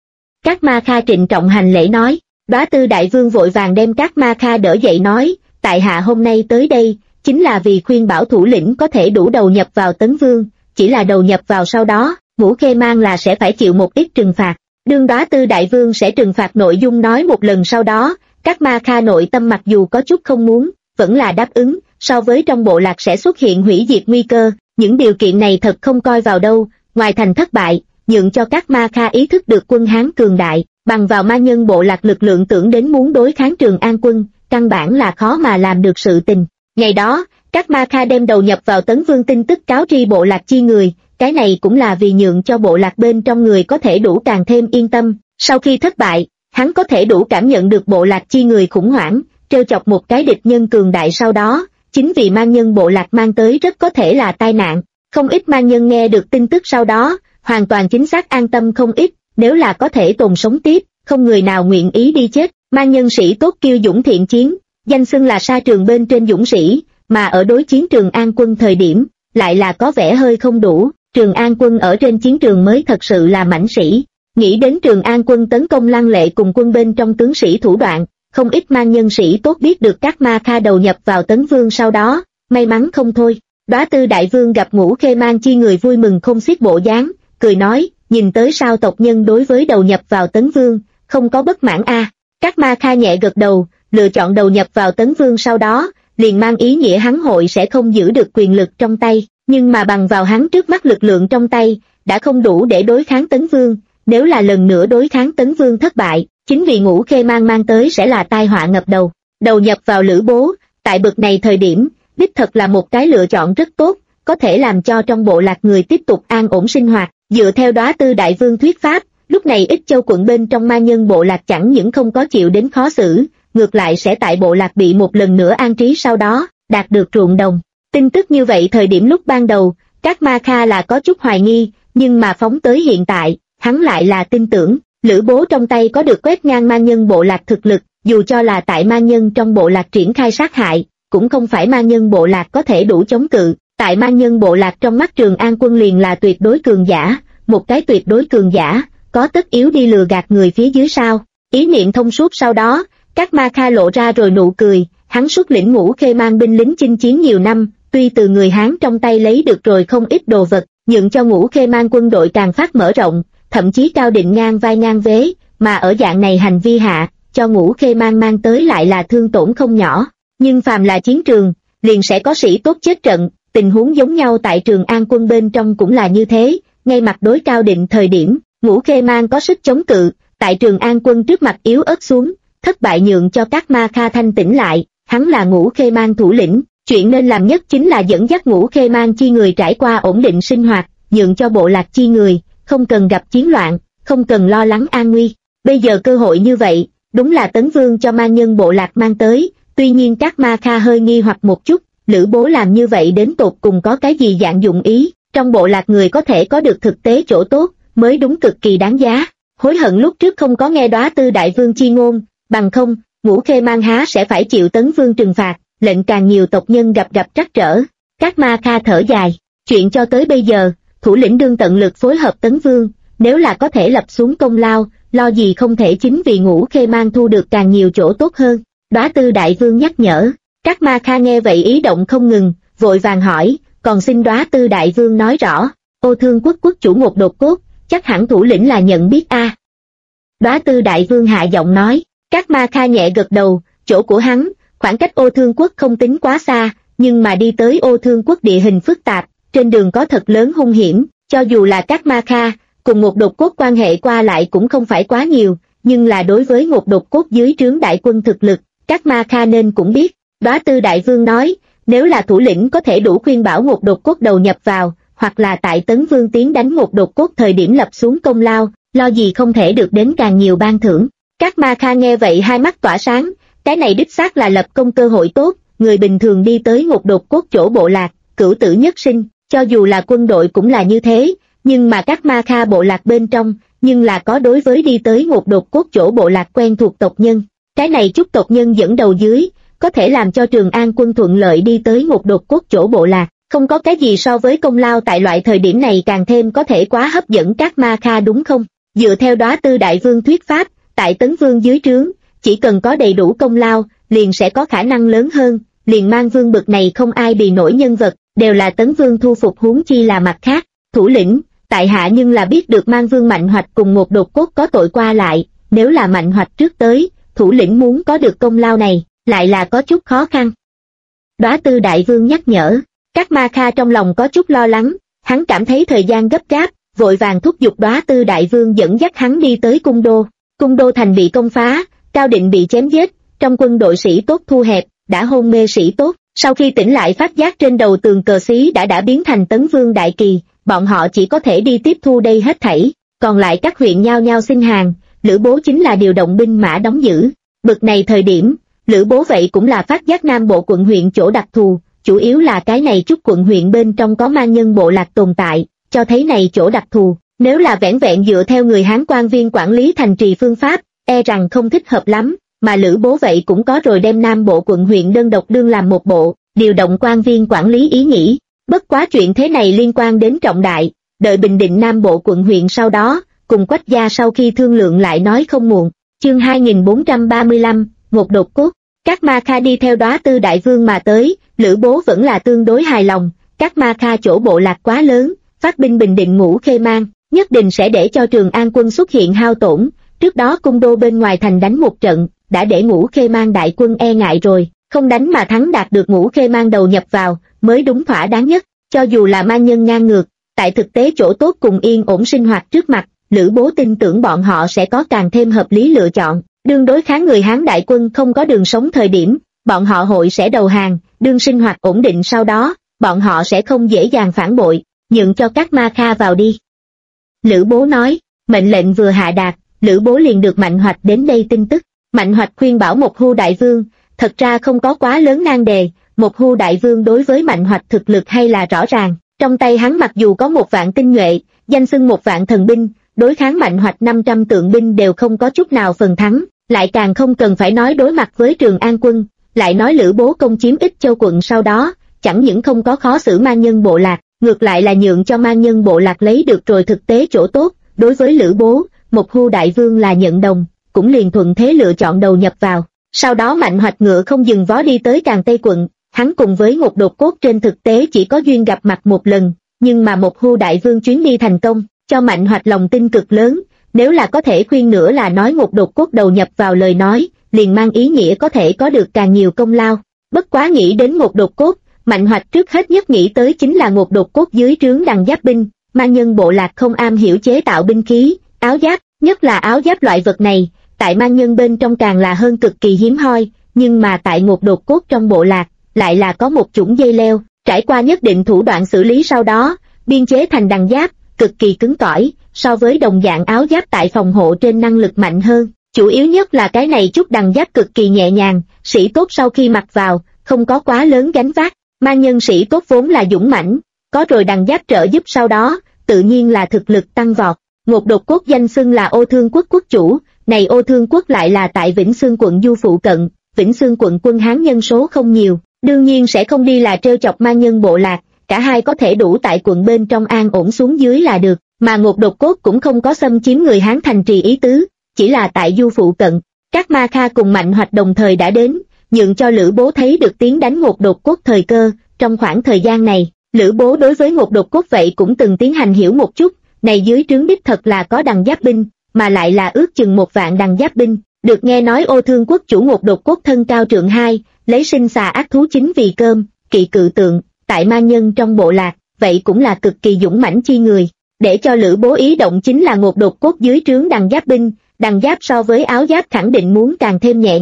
Các ma kha trịnh trọng hành lễ nói. Đóa Tư Đại Vương vội vàng đem các ma kha đỡ dậy nói, tại hạ hôm nay tới đây, chính là vì khuyên bảo thủ lĩnh có thể đủ đầu nhập vào Tấn Vương, chỉ là đầu nhập vào sau đó, Ngũ Khê Mang là sẽ phải chịu một ít trừng phạt. Đương Đóa Tư Đại Vương sẽ trừng phạt nội dung nói một lần sau đó, các ma kha nội tâm mặc dù có chút không muốn, vẫn là đáp ứng, so với trong bộ lạc sẽ xuất hiện hủy diệt nguy cơ, những điều kiện này thật không coi vào đâu, ngoài thành thất bại, nhượng cho các ma kha ý thức được quân Hán cường đại, bằng vào ma nhân bộ lạc lực lượng tưởng đến muốn đối kháng Trường An quân, căn bản là khó mà làm được sự tình. Ngày đó, các ma kha đem đầu nhập vào Tấn Vương tin tức cáo tri bộ lạc chi người, cái này cũng là vì nhượng cho bộ lạc bên trong người có thể đủ càng thêm yên tâm. Sau khi thất bại, hắn có thể đủ cảm nhận được bộ lạc chi người khủng hoảng, trêu chọc một cái địch nhân cường đại sau đó, chính vì man nhân bộ lạc mang tới rất có thể là tai nạn. Không ít man nhân nghe được tin tức sau đó, hoàn toàn chính xác an tâm không ít, nếu là có thể tồn sống tiếp, không người nào nguyện ý đi chết. Man nhân sĩ tốt kiêu dũng thiện chiến, danh xưng là sa trường bên trên dũng sĩ, mà ở đối chiến Trường An quân thời điểm, lại là có vẻ hơi không đủ. Trường An quân ở trên chiến trường mới thật sự là mãnh sĩ. Nghĩ đến Trường An quân tấn công Lăng Lệ cùng quân bên trong tướng sĩ thủ đoạn, không ít man nhân sĩ tốt biết được các ma kha đầu nhập vào Tấn Vương sau đó, may mắn không thôi. Đóa Tư Đại Vương gặp Ngũ Khê Mang chi người vui mừng không xiết bộ dáng, cười nói, nhìn tới sao tộc nhân đối với đầu nhập vào Tấn Vương, không có bất mãn a. Các ma kha nhẹ gật đầu, lựa chọn đầu nhập vào Tấn Vương sau đó, liền mang ý nghĩa hắn hội sẽ không giữ được quyền lực trong tay, nhưng mà bằng vào hắn trước mắt lực lượng trong tay, đã không đủ để đối kháng Tấn Vương, nếu là lần nữa đối kháng Tấn Vương thất bại, chính vì Ngũ Khê mang tới sẽ là tai họa ngập đầu. Đầu nhập vào Lữ Bố, tại bực này thời điểm, đích thật là một cái lựa chọn rất tốt, có thể làm cho trong bộ lạc người tiếp tục an ổn sinh hoạt. Dựa theo Đóa Tư Đại Vương thuyết pháp, lúc này Ích Châu quận bên trong ma nhân bộ lạc chẳng những không có chịu đến khó xử, ngược lại sẽ tại bộ lạc bị một lần nữa an trí sau đó, đạt được ruộng đồng. Tin tức như vậy thời điểm lúc ban đầu, các ma kha là có chút hoài nghi, nhưng mà phóng tới hiện tại, hắn lại là tin tưởng. Lữ Bố trong tay có được quét ngang ma nhân bộ lạc thực lực, dù cho là tại ma nhân trong bộ lạc triển khai sát hại, cũng không phải ma nhân bộ lạc có thể đủ chống cự. Tại ma nhân bộ lạc trong mắt Trường An quân liền là tuyệt đối cường giả, một cái tuyệt đối cường giả, có tất yếu đi lừa gạt người phía dưới sao? Ý niệm thông suốt sau đó, các ma kha lộ ra rồi nụ cười, hắn xuất lĩnh Ngũ Khê Mang binh lính chinh chiến nhiều năm, tuy từ người Hán trong tay lấy được rồi không ít đồ vật, nhượng cho Ngũ Khê Mang quân đội càng phát mở rộng, thậm chí cao định ngang vai ngang vế, mà ở dạng này hành vi hạ, cho Ngũ Khê mang tới lại là thương tổn không nhỏ. Nhưng phàm là chiến trường, liền sẽ có sĩ tốt chết trận, tình huống giống nhau tại Trường An quân bên trong cũng là như thế, ngay mặt đối cao định thời điểm, Ngũ Khê Mang có sức chống cự, tại Trường An quân trước mặt yếu ớt xuống, thất bại nhượng cho các ma kha thanh tỉnh lại, hắn là Ngũ Khê Mang thủ lĩnh, chuyện nên làm nhất chính là dẫn dắt Ngũ Khê Mang chi người trải qua ổn định sinh hoạt, nhượng cho bộ lạc chi người, không cần gặp chiến loạn, không cần lo lắng an nguy. Bây giờ cơ hội như vậy, đúng là Tấn Vương cho ma nhân bộ lạc mang tới, tuy nhiên các ma kha hơi nghi hoặc một chút, Lữ Bố làm như vậy đến tột cùng có cái gì dạng dụng ý, trong bộ lạc người có thể có được thực tế chỗ tốt, mới đúng cực kỳ đáng giá. Hối hận lúc trước không có nghe Đóa Tư Đại Vương chi ngôn, bằng không, Ngũ Khê Mang há sẽ phải chịu Tấn Vương trừng phạt, lệnh càng nhiều tộc nhân gặp trắc trở. Các ma kha thở dài, chuyện cho tới bây giờ, thủ lĩnh đương tận lực phối hợp Tấn Vương, nếu là có thể lập xuống công lao, lo gì không thể chính vì Ngũ Khê Mang thu được càng nhiều chỗ tốt hơn. Đóa Tư Đại Vương nhắc nhở, các ma kha nghe vậy ý động không ngừng, vội vàng hỏi, còn xin Đóa Tư Đại Vương nói rõ, Ô Thương quốc quốc chủ Ngột Đột Cốt, chắc hẳn thủ lĩnh là nhận biết a. Đóa Tư Đại Vương hạ giọng nói, các ma kha nhẹ gật đầu, chỗ của hắn, khoảng cách Ô Thương quốc không tính quá xa, nhưng mà đi tới Ô Thương quốc địa hình phức tạp, trên đường có thật lớn hung hiểm, cho dù là các ma kha, cùng Ngột Đột Cốt quan hệ qua lại cũng không phải quá nhiều, nhưng là đối với Ngột Đột Cốt dưới trướng đại quân thực lực, các ma kha nên cũng biết. Đóa Tư Đại Vương nói, Nếu là thủ lĩnh có thể đủ khuyên bảo Ngột Đột Cốt đầu nhập vào, hoặc là tại Tấn Vương tiến đánh Ngột Đột Cốt thời điểm lập xuống công lao, lo gì không thể được đến càng nhiều ban thưởng. Các Ma Kha nghe vậy hai mắt tỏa sáng, cái này đích xác là lập công cơ hội tốt, người bình thường đi tới Ngột Đột Cốt chỗ bộ lạc, cửu tử nhất sinh, cho dù là quân đội cũng là như thế, nhưng mà các Ma Kha bộ lạc bên trong, nhưng là có đối với đi tới Ngột Đột Cốt chỗ bộ lạc quen thuộc tộc nhân. Cái này chút tộc nhân dẫn đầu dưới, có thể làm cho Trường An quân thuận lợi đi tới Ngột Đột Cốt chỗ bộ lạc, không có cái gì so với công lao tại loại thời điểm này càng thêm có thể quá hấp dẫn các Ma Kha đúng không? Dựa theo Đóa Tư Đại Vương thuyết pháp, tại Tấn Vương dưới trướng, chỉ cần có đầy đủ công lao, liền sẽ có khả năng lớn hơn, liền Mang Vương bực này không ai bì nổi nhân vật, đều là Tấn Vương thu phục huống chi là mặt khác. Thủ lĩnh, tại hạ nhưng là biết được Mang Vương Mạnh Hoạch cùng Ngột Đột Cốt có tội qua lại, nếu là Mạnh Hoạch trước tới, thủ lĩnh muốn có được công lao này, lại là có chút khó khăn. Đóa Tư Đại Vương nhắc nhở, các Ma Kha trong lòng có chút lo lắng, hắn cảm thấy thời gian gấp gáp, vội vàng thúc giục Đóa Tư Đại Vương dẫn dắt hắn đi tới cung đô. Cung đô thành bị công phá, Cao Định bị chém giết, trong quân đội sĩ tốt thu hẹp, đã hôn mê sĩ tốt, sau khi tỉnh lại phát giác trên đầu tường cờ xí đã biến thành Tấn Vương đại kỳ, bọn họ chỉ có thể đi tiếp thu đây hết thảy, còn lại các huyện nhao nhao xin hàng, Lữ Bố chính là điều động binh mã đóng giữ. Bực này thời điểm, Lữ Bố vậy cũng là phát giác Nam Bộ quận huyện chỗ đặc thù, chủ yếu là cái này chút quận huyện bên trong có man nhân bộ lạc tồn tại, cho thấy này chỗ đặc thù, nếu là vẻn vẹn dựa theo người Hán quan viên quản lý thành trì phương pháp, e rằng không thích hợp lắm, mà Lữ Bố vậy cũng có rồi đem Nam Bộ quận huyện đơn độc đương làm một bộ, điều động quan viên quản lý ý nghĩ. Bất quá chuyện thế này liên quan đến trọng đại, đợi bình định Nam Bộ quận huyện sau đó, cùng Quách gia sau khi thương lượng lại nói không muộn. Chương 2435, Ngột Đột Cốt. Các Ma Kha đi theo Đóa Tư Đại Vương mà tới, Lữ Bố vẫn là tương đối hài lòng, các Ma Kha chỗ bộ lạc quá lớn, phát binh bình định Ngũ Khê Mang, nhất định sẽ để cho Trường An quân xuất hiện hao tổn, trước đó cung đô bên ngoài thành đánh một trận, đã để Ngũ Khê Mang đại quân e ngại rồi, không đánh mà thắng đạt được Ngũ Khê Mang đầu nhập vào, mới đúng thỏa đáng nhất, cho dù là man nhân ngang ngược, tại thực tế chỗ tốt cùng yên ổn sinh hoạt trước mặt, Lữ Bố tin tưởng bọn họ sẽ có càng thêm hợp lý lựa chọn, đương đối kháng người Hán đại quân không có đường sống thời điểm, bọn họ hội sẽ đầu hàng, đương sinh hoạt ổn định sau đó, bọn họ sẽ không dễ dàng phản bội, nhượng cho các Ma Kha vào đi. Lữ Bố nói, mệnh lệnh vừa hạ đạt, Lữ Bố liền được Mạnh Hoạch đến đây tin tức. Mạnh Hoạch khuyên bảo Một Hưu Đại Vương, thật ra không có quá lớn nan đề, Một Hưu Đại Vương đối với Mạnh Hoạch thực lực hay là rõ ràng, trong tay hắn mặc dù có 1.000 tinh nhuệ, danh xưng 1.000 thần binh, đối kháng Mạnh Hoạch 500 tượng binh đều không có chút nào phần thắng, lại càng không cần phải nói đối mặt với Trường An quân, lại nói Lữ Bố công chiếm Ích Châu quận sau đó, chẳng những không có khó xử man nhân bộ lạc, ngược lại là nhượng cho man nhân bộ lạc lấy được rồi thực tế chỗ tốt, đối với Lữ Bố, Một Hưu Đại Vương là nhận đồng, cũng liền thuận thế lựa chọn đầu nhập vào. Sau đó Mạnh Hoạch ngựa không dừng vó đi tới Càn Tây quận, hắn cùng với Ngột Đột Cốt trên thực tế chỉ có duyên gặp mặt một lần, nhưng mà Một Hưu Đại Vương chuyến đi thành công, cho Mạnh Hoạch lòng tin cực lớn, nếu là có thể khuyên nữa là nói Ngột Đột Cốt đầu nhập vào lời nói, liền mang ý nghĩa có thể có được càng nhiều công lao. Bất quá nghĩ đến Ngột Đột Cốt, Mạnh Hoạch trước hết nhất nghĩ tới chính là Ngột Đột Cốt dưới trướng Đằng Giáp binh, man nhân bộ lạc không am hiểu chế tạo binh khí, áo giáp, nhất là áo giáp loại vật này, tại man nhân bên trong càng là hơn cực kỳ hiếm hoi, nhưng mà tại Ngột Đột Cốt trong bộ lạc, lại là có một chủng dây leo, trải qua nhất định thủ đoạn xử lý sau đó, biên chế thành đằng giáp, cực kỳ cứng cỏi, so với đồng dạng áo giáp tại phòng hộ trên năng lực mạnh hơn. Chủ yếu nhất là cái này chút đằng giáp cực kỳ nhẹ nhàng, sĩ tốt sau khi mặc vào, không có quá lớn gánh vác, man nhân sĩ tốt vốn là dũng mãnh, có rồi đằng giáp trợ giúp sau đó, tự nhiên là thực lực tăng vọt. Ngột Đột Cốt danh xưng là Ô Thương Quốc quốc chủ, này Ô Thương Quốc lại là tại Vĩnh Xương quận Du phụ cận, Vĩnh Xương quận quân Hán nhân số không nhiều, đương nhiên sẽ không đi là trêu chọc man nhân bộ lạc, cả hai có thể đủ tại quận bên trong an ổn xuống dưới là được, mà Ngột Đột Cốt cũng không có xâm chiếm người Hán thành trì ý tứ, chỉ là tại Du phụ cận. Các Ma Kha cùng Mạnh Hoạch đồng thời đã đến, nhượng cho Lữ Bố thấy được tiến đánh Ngột Đột Cốt thời cơ. Trong khoảng thời gian này, Lữ Bố đối với Ngột Đột Cốt vậy cũng từng tiến hành hiểu một chút, này dưới trướng đích thật là có đằng giáp binh, mà lại là ước chừng 1.000 đằng giáp binh. Được nghe nói Ô Thương Quốc chủ Ngột Đột Cốt thân cao trượng 2, lấy sinh xà ác thú chính vì cơm, kỵ cự tượng, tại man nhân trong bộ lạc, vậy cũng là cực kỳ dũng mãnh chi người. Để cho Lữ Bố ý động chính là Ngột Đột Cốt dưới trướng đằng giáp binh, đằng giáp so với áo giáp khẳng định muốn càng thêm nhẹ nhàng,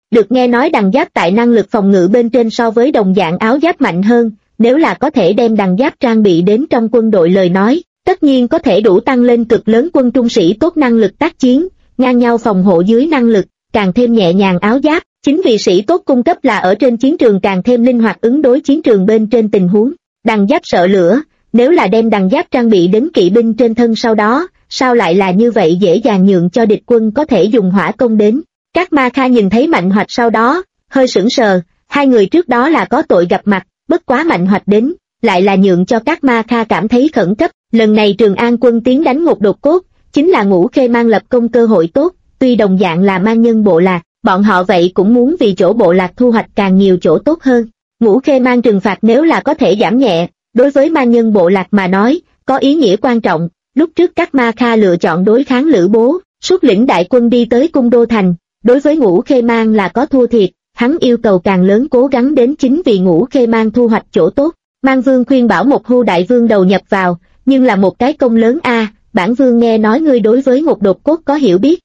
Được nghe nói đằng giáp tại năng lực phòng ngự bên trên so với đồng dạng áo giáp mạnh hơn, nếu là có thể đem đằng giáp trang bị đến trong quân đội lời nói, tất nhiên có thể đủ tăng lên cực lớn quân trung sĩ tốt năng lực tác chiến, ngang nhau phòng hộ dưới năng lực, càng thêm nhẹ nhàng áo giáp. Chính vì sĩ tốt cung cấp là ở trên chiến trường càng thêm linh hoạt ứng đối chiến trường bên trên tình huống. Đằng giáp sợ lửa, nếu là đem đằng giáp trang bị đến kỵ binh trên thân sau đó, sao lại là như vậy dễ dàng nhượng cho địch quân có thể dùng hỏa công đến. Các Ma Kha nhìn thấy Mạnh Hoạch sau đó, hơi sững sờ, hai người trước đó là có tội gặp mặt, bất quá Mạnh Hoạch đến, lại là nhượng cho các Ma Kha cảm thấy khẩn cấp. Lần này Trường An quân tiến đánh Ngục Đột Cốt, chính là Ngũ Khê Mang lập công cơ hội tốt, tuy đồng dạng là man nhân bộ lạc, bọn họ vậy cũng muốn vì chỗ bộ lạc thu hoạch càng nhiều chỗ tốt hơn. Ngũ Khê Mang trừng phạt nếu là có thể giảm nhẹ, đối với man nhân bộ lạc mà nói, có ý nghĩa quan trọng. Lúc trước các Ma Kha lựa chọn đối kháng Lữ Bố, xuất lĩnh đại quân đi tới Cung Đô Thành, đối với Ngũ Khê Mang là có thua thiệt, hắn yêu cầu càng lớn cố gắng đến chính vì Ngũ Khê Mang thu hoạch chỗ tốt. Mang Vương khuyên bảo một Hưu đại vương đầu nhập vào, nhưng là một cái công lớn a. Bản vương nghe nói ngươi đối với Ngục Đột Cốt có hiểu biết.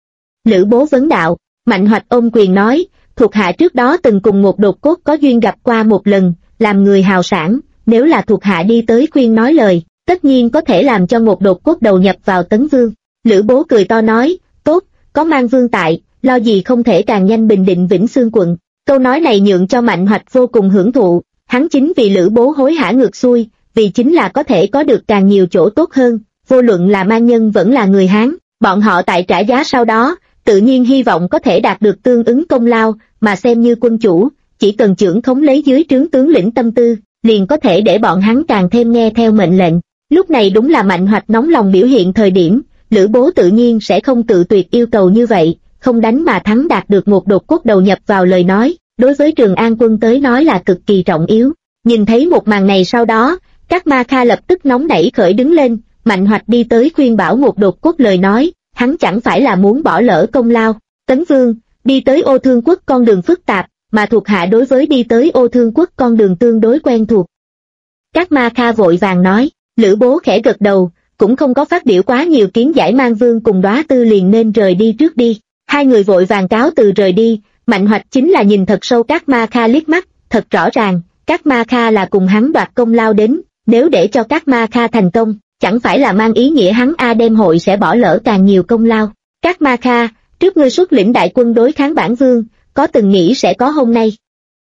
Lữ Bố vấn đạo. Mạnh Hoạch ôm quyền nói, thuộc hạ trước đó từng cùng Ngục Đột Cốt có duyên gặp qua một lần, làm người hào sảng, nếu là thuộc hạ đi tới khuyên nói lời, tất nhiên có thể làm cho Ngục Đột Cốt đầu nhập vào Tấn Vương. Lữ Bố cười to nói, tốt, có Mang Vương tại, lo gì không thể càng nhanh bình định Vĩnh Xương quận. Câu nói này nhượng cho Mạnh Hoạch vô cùng hưởng thụ, hắn chính vì Lữ Bố hối hả ngược xuôi, vì chính là có thể có được càng nhiều chỗ tốt hơn, vô luận là man nhân vẫn là người Hán, bọn họ tại trả giá sau đó, tự nhiên hy vọng có thể đạt được tương ứng công lao, mà xem như quân chủ, chỉ cần trưởng khống lấy dưới trướng tướng lĩnh tâm tư, liền có thể để bọn hắn càng thêm nghe theo mệnh lệnh. Lúc này đúng là Mạnh Hoạch nóng lòng biểu hiện thời điểm, Lữ Bố tự nhiên sẽ không cự tuyệt yêu cầu như vậy, không đánh mà thắng đạt được một đột cốt đầu nhập vào lời nói, đối với Trường An quân tới nói là cực kỳ trọng yếu. Nhìn thấy một màn này sau đó, các Ma Kha lập tức nóng nảy khởi đứng lên, Mạnh Hoạch đi tới khuyên bảo một đột cốt lời nói, hắn chẳng phải là muốn bỏ lỡ công lao. Tấn Vương, đi tới Ô Thương Quốc con đường phức tạp, mà thuộc hạ đối với đi tới Ô Thương Quốc con đường tương đối quen thuộc. Các Ma Kha vội vàng nói, Lữ Bố khẽ gật đầu, cũng không có phát biểu quá nhiều kiến giải, Mang Vương cùng Đóa Tư liền nên rời đi trước đi. Hai người vội vàng cáo từ rời đi. Mạnh Hoạch chính là nhìn thật sâu các Ma Kha liếc mắt, thật rõ ràng, các Ma Kha là cùng hắn đoạt công lao đến, nếu để cho các Ma Kha thành công, chẳng phải là mang ý nghĩa hắn đem hội sẽ bỏ lỡ càng nhiều công lao. Các Ma Kha, trước ngươi xuất lĩnh đại quân đối kháng bản vương, có từng nghĩ sẽ có hôm nay?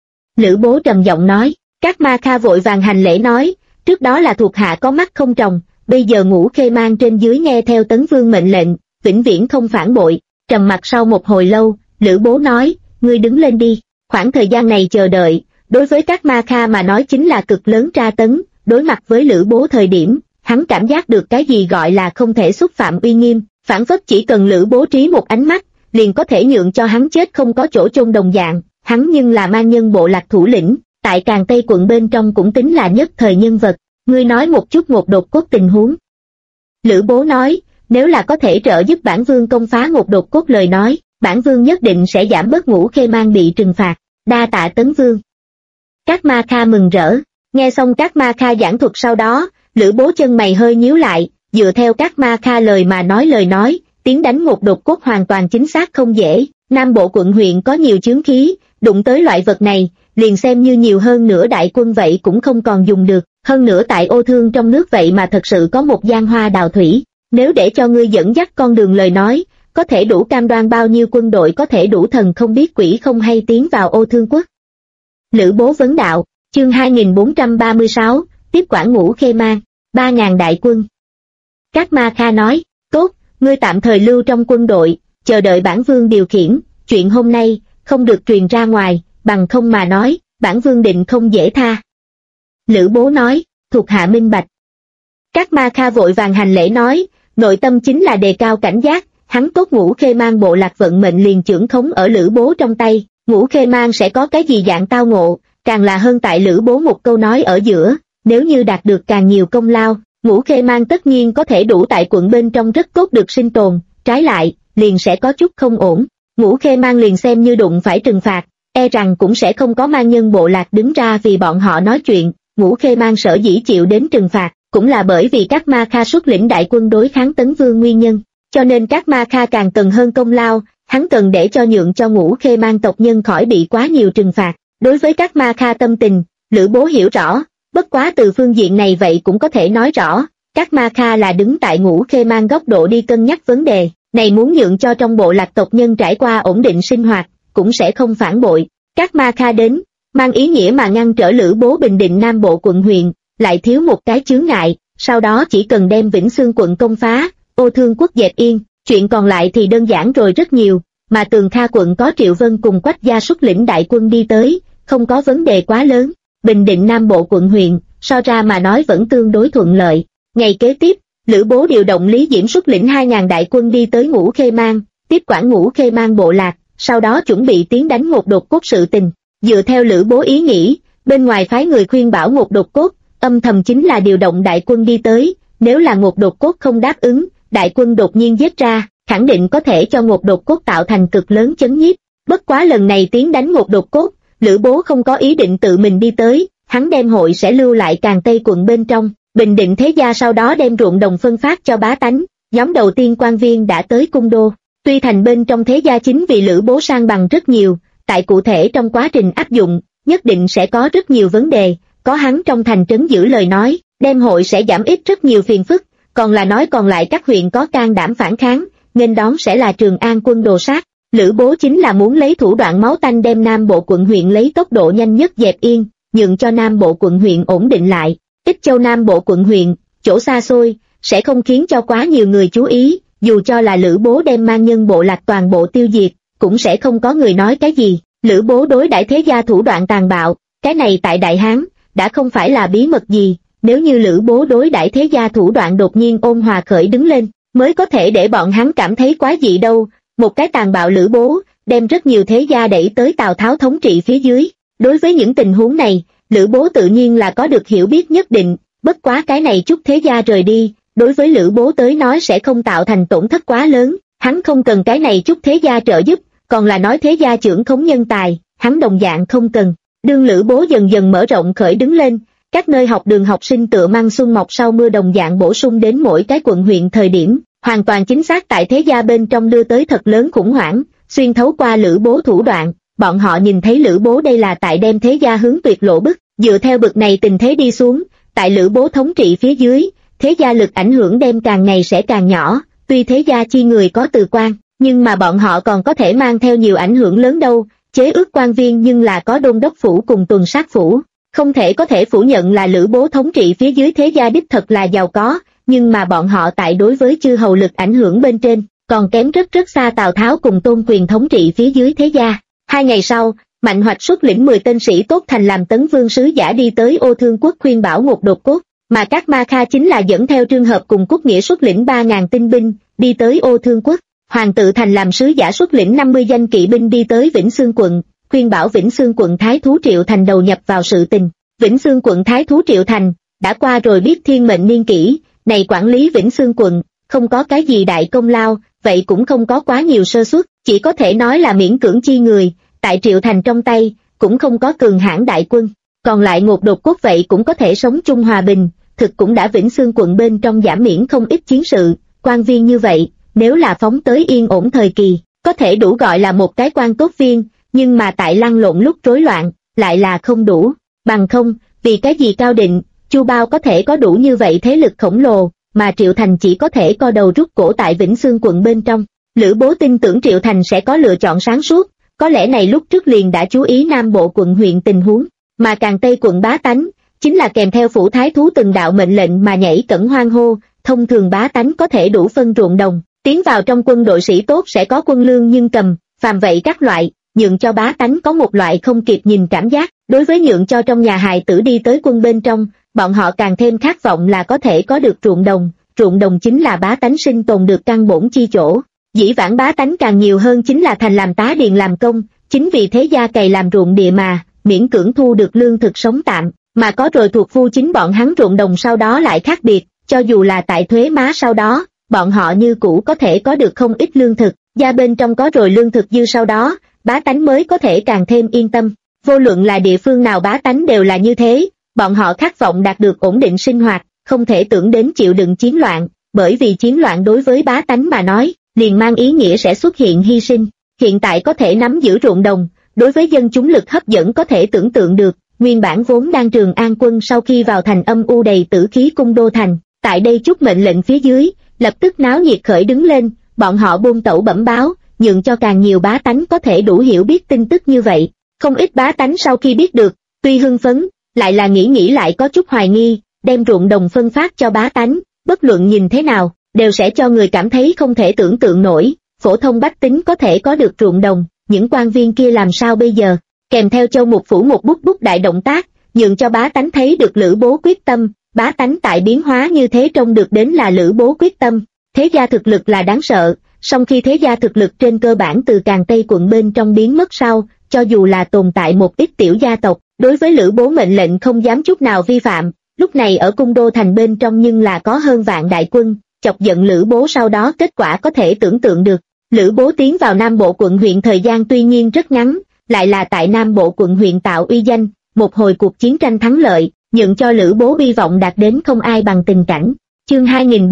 Lữ Bố trầm giọng nói. Các Ma Kha vội vàng hành lễ nói, trước đó là thuộc hạ có mắt không tròng, bây giờ Ngũ Khê Mang trên dưới nghe theo Tấn Vương mệnh lệnh, vĩnh viễn không phản bội. Trầm mặc sau một hồi lâu, Lữ Bố nói, ngươi đứng lên đi. Khoảng thời gian này chờ đợi, đối với các Ma Kha mà nói chính là cực lớn tra tấn. Đối mặt với Lữ Bố thời điểm, hắn cảm giác được cái gì gọi là không thể xúc phạm uy nghiêm, phản phất chỉ cần Lữ Bố trí một ánh mắt, liền có thể nhượng cho hắn chết không có chỗ chôn đồng dạng. Hắn nhưng là man nhân bộ lạc thủ lĩnh, tại Càn Tây quận bên trong cũng tính là nhất thời nhân vật. Ngươi nói một chút một đột cốt tình huống. Lữ Bố nói, nếu là có thể trợ giúp bản vương công phá một đột cốt lời nói, bản vương nhất định sẽ giảm bớt Ngũ Khê Mang bị trừng phạt. Đa tạ Tấn Vương. Các Ma Kha mừng rỡ. Nghe xong các Ma Kha giảng thuật sau đó, Lữ Bố chân mày hơi nhíu lại, dựa theo các Ma Kha lời nói, tiến đánh một đột cốt hoàn toàn chính xác không dễ. Nam Bộ quận huyện có nhiều chướng khí, đụng tới loại vật này, liền xem như nhiều hơn nữa đại quân vậy cũng không còn dùng được. Hơn nữa tại Ô Thương trong nước vậy mà thật sự có một giang hoa đào thủy, nếu để cho ngươi dẫn dắt con đường lời nói, có thể đủ cam đoan bao nhiêu quân đội có thể đủ thần không biết quỷ không hay tiến vào Ô Thương quốc. Lữ Bố vấn đạo. Chương 2436, tiếp quản Ngũ Khê Mang, 3.000 đại quân. Các Ma Kha nói, tốt, ngươi tạm thời lưu trong quân đội, chờ đợi bản vương điều khiển, chuyện hôm nay, không được truyền ra ngoài, bằng không mà nói, bản vương định không dễ tha. Lữ Bố nói, thuộc hạ minh bạch. Các Ma Kha vội vàng hành lễ nói, nội tâm chính là đề cao cảnh giác, hắn tốt Ngũ Khê Mang bộ lạc vận mệnh liền trưởng khống ở Lữ Bố trong tay, Ngũ Khê Mang sẽ có cái gì dạng tao ngộ, càng là hơn tại Lữ Bố một câu nói ở giữa, nếu như đạt được càng nhiều công lao, Ngũ Khê Mang tất nhiên có thể đủ tại quận bên trong rất tốt được sinh tồn, trái lại, liền sẽ có chút không ổn. Ngũ Khê Mang liền xem như đụng phải trừng phạt, rằng cũng sẽ không có man nhân bộ lạc đứng ra vì bọn họ nói chuyện. Ngũ Khê Mang sở dĩ chịu đến trừng phạt, cũng là bởi vì các Ma Kha xuất lĩnh đại quân đối kháng Tấn Vương nguyên nhân. cho nên các Ma Kha càng cần hơn công lao, hắn cần để cho nhượng cho Ngũ Khê Mang tộc nhân khỏi bị quá nhiều trừng phạt. Đối với các Ma Kha tâm tình, Lữ Bố hiểu rõ, bất quá từ phương diện này vậy cũng có thể nói rõ, các Ma Kha là đứng tại Ngũ Khê Mang góc độ đi cân nhắc vấn đề, này muốn nhượng cho trong bộ lạc tộc nhân trải qua ổn định sinh hoạt, cũng sẽ không phản bội. Các Ma Kha đến, mang ý nghĩa mà ngăn trở Lữ Bố bình định Nam Bộ quận huyện, lại thiếu một cái chướng ngại, sau đó chỉ cần đem Vĩnh Xương quận công phá, Ô Thương quốc dẹp yên, chuyện còn lại thì đơn giản rồi rất nhiều, mà Tường Kha quận có Triệu Vân cùng Quách gia xuất lĩnh đại quân đi tới, không có vấn đề quá lớn, bình định Nam Bộ quận huyện, so ra mà nói vẫn tương đối thuận lợi. Ngày kế tiếp, Lữ Bố điều động Lý Diễm xuất lĩnh 2.000 đại quân đi tới Ngũ Khê Mang, tiếp quản Ngũ Khê Mang bộ lạc, sau đó chuẩn bị tiến đánh Ngột Đột Cốt sự tình. Dựa theo Lữ Bố ý nghĩ, bên ngoài phái người khuyên bảo Ngột Đột Cốt, âm thầm chính là điều động đại quân đi tới, nếu là Ngột Đột Cốt không đáp ứng, đại quân đột nhiên giết ra, khẳng định có thể cho Ngột Đột Cốt tạo thành cực lớn chấn nhiếp. Bất quá lần này tiến đánh Ngột Đột Cốt, Lữ Bố không có ý định tự mình đi tới, hắn đem hội sẽ lưu lại Càn Tây quận bên trong, bình định thế gia, sau đó đem ruộng đồng phân phát cho bá tánh. Nhóm đầu tiên quan viên đã tới cung đô, tuy thành bên trong thế gia chính vì Lữ Bố sang bằng rất nhiều, tại cụ thể trong quá trình áp dụng, nhất định sẽ có rất nhiều vấn đề, có hắn trong thành trấn giữ lời nói, đem hội sẽ giảm ít rất nhiều phiền phức, còn là nói còn lại các huyện có can đảm phản kháng, nên đón sẽ là Trường An quân đồ sát. Lữ Bố chính là muốn lấy thủ đoạn máu tanh đem Nam Bộ quận huyện lấy tốc độ nhanh nhất dẹp yên, nhượng cho Nam Bộ quận huyện ổn định lại. Ích Châu Nam Bộ quận huyện, chỗ xa xôi, sẽ không khiến cho quá nhiều người chú ý, dù cho là Lữ Bố đem mang nhân bộ lạc toàn bộ tiêu diệt, cũng sẽ không có người nói cái gì. Lữ Bố đối đãi thế gia thủ đoạn tàn bạo, cái này tại Đại Hán đã không phải là bí mật gì, nếu như Lữ Bố đối đãi thế gia thủ đoạn đột nhiên ôn hòa khởi đứng lên, mới có thể để bọn hắn cảm thấy quá dị đâu. Một cái tàn bạo Lữ Bố, đem rất nhiều thế gia đẩy tới Tào Tháo thống trị phía dưới. Đối với những tình huống này, Lữ Bố tự nhiên là có được hiểu biết nhất định, bất quá cái này chút thế gia rời đi, đối với Lữ Bố tới nói sẽ không tạo thành tổn thất quá lớn, hắn không cần cái này chút thế gia trợ giúp, còn là nói thế gia trưởng khống nhân tài, hắn đồng dạng không cần. Đương Lữ Bố dần dần mở rộng khởi đứng lên, các nơi học đường học sinh tựa măng xuân mọc sau mưa đồng dạng bổ sung đến mỗi cái quận huyện thời điểm, hoàn toàn chính xác tại thế gia bên trong đưa tới thật lớn khủng hoảng, xuyên thấu qua Lữ Bố thủ đoạn, bọn họ nhìn thấy Lữ Bố đây là tại đem thế gia hướng tuyệt lộ bức, dựa theo bực này tình thế đi xuống, tại Lữ Bố thống trị phía dưới, thế gia lực ảnh hưởng đem càng ngày sẽ càng nhỏ, tuy thế gia chi người có từ quan, nhưng mà bọn họ còn có thể mang theo nhiều ảnh hưởng lớn đâu, chế ước quan viên nhưng là có đôn đốc phủ cùng tuần sát phủ, không có thể phủ nhận là Lữ Bố thống trị phía dưới thế gia đích thật là giàu có, nhưng mà bọn họ tại đối với chư hầu lực ảnh hưởng bên trên, còn kém rất rất xa Tào Tháo cùng Tôn Quyền thống trị phía dưới thế gia. 2 ngày sau, Mạnh Hoạch xuất lĩnh 10 tên sĩ tốt thành làm Tấn Vương sứ giả đi tới Ô Thương quốc khuyên bảo Ngột Đột Cốt, mà các Ma Kha chính là dẫn theo Trương Hợp cùng Cúc Nghĩa xuất lĩnh 3.000 tinh binh, đi tới Ô Thương quốc. Hoàng tự thành làm sứ giả xuất lĩnh 50 danh kỵ binh đi tới Vĩnh Xương quận, khuyên bảo Vĩnh Xương quận Thái thú Triệu Thành đầu nhập vào sự tình. Vĩnh Xương quận Thái thú Triệu Thành, đã qua rồi biết thiên mệnh niên kỷ, này quản lý Vĩnh Xương quận, không có cái gì đại công lao, vậy cũng không có quá nhiều sơ suất, chỉ có thể nói là miễn cưỡng chi người, tại Triệu Thành trong tay, cũng không có cường hãn đại quân, còn lại Ngột Đột Cốt vậy cũng có thể sống chung hòa bình, thực cũng đã Vĩnh Xương quận bên trong giảm miễn không ít chiến sự, quan viên như vậy, nếu là phóng tới yên ổn thời kỳ, có thể đủ gọi là một cái quan tốt viên, nhưng mà tại lăn lộn lúc rối loạn, lại là không đủ, bằng không, vì cái gì Cao Định, Chu Bao có thể có đủ như vậy thế lực khổng lồ, mà Triệu Thành chỉ có thể co đầu rút cổ tại Vĩnh Xương quận bên trong. Lữ Bố tin tưởng Triệu Thành sẽ có lựa chọn sáng suốt, có lẽ này lúc trước liền đã chú ý Nam Bộ quận huyện tình huống, mà Càn Tây quận bá tánh, chính là kèm theo phủ thái thú từng đạo mệnh lệnh mà nhảy cẫng hoan hô, thông thường bá tánh có thể đủ phân ruộng đồng, tiến vào trong quân đội sĩ tốt sẽ có quân lương nhưng cầm, phàm vậy các loại, nhượng cho bá tánh có một loại không kịp nhìn cảm giác, đối với nhượng cho trong nhà hài tử đi tới quân bên trong, bọn họ càng thêm khát vọng là có thể có được ruộng đồng chính là bá tánh sinh tồn được căn bổn chi chỗ. Dĩ vãng bá tánh càng nhiều hơn chính là thành làm tá điền làm công, chính vì thế gia cày làm ruộng địa mà, miễn cưỡng thu được lương thực sống tạm, mà có rồi thuộc phu chính bọn hắn ruộng đồng sau đó lại khác biệt, cho dù là tại thuế má sau đó, bọn họ như cũ có thể có được không ít lương thực, gia bên trong có rồi lương thực dư sau đó, bá tánh mới có thể càng thêm yên tâm. Vô luận là địa phương nào bá tánh đều là như thế, bọn họ khát vọng đạt được ổn định sinh hoạt, không thể tưởng đến chịu đựng chiến loạn, bởi vì chiến loạn đối với bá tánh mà nói, liền mang ý nghĩa sẽ xuất hiện hy sinh. Hiện tại có thể nắm giữ ruộng đồng, đối với dân chúng lực hấp dẫn có thể tưởng tượng được. Nguyên bản vốn đang Trường An quân sau khi vào thành âm u đầy tử khí cung đô thành, tại đây chút mệnh lệnh phía dưới, lập tức náo nhiệt khởi đứng lên, bọn họ buôn tẩu bẩm báo, nhượng cho càng nhiều bá tánh có thể đủ hiểu biết tin tức như vậy. Không ít bá tánh sau khi biết được, tuy hưng phấn, lại là nghĩ lại có chút hoài nghi, đem ruộng đồng phân phát cho bá tánh, bất luận nhìn thế nào, đều sẽ cho người cảm thấy không thể tưởng tượng nổi, phổ thông bách tính có thể có được ruộng đồng, những quan viên kia làm sao bây giờ? Kèm theo Châu Mục Phủ một bút đại động tác, nhượng cho bá tánh thấy được Lữ Bố quyết tâm, bá tánh tại biến hóa như thế trông được đến là Lữ Bố quyết tâm. Thế gia thực lực là đáng sợ, song khi thế gia thực lực trên cơ bản từ Càn Tây quận bên trong biến mất sau, cho dù là tồn tại một ít tiểu gia tộc, đối với Lữ Bố mệnh lệnh không dám chút nào vi phạm, lúc này ở cung đô thành bên trong nhưng là có hơn vạn đại quân, chọc giận Lữ Bố sau đó kết quả có thể tưởng tượng được. Lữ Bố tiến vào Nam Bộ quận huyện thời gian tuy nhiên rất ngắn, lại là tại Nam Bộ quận huyện tạo uy danh, một hồi cuộc chiến tranh thắng lợi, nhượng cho Lữ Bố hy vọng đạt đến không ai bằng tình cảnh. Chương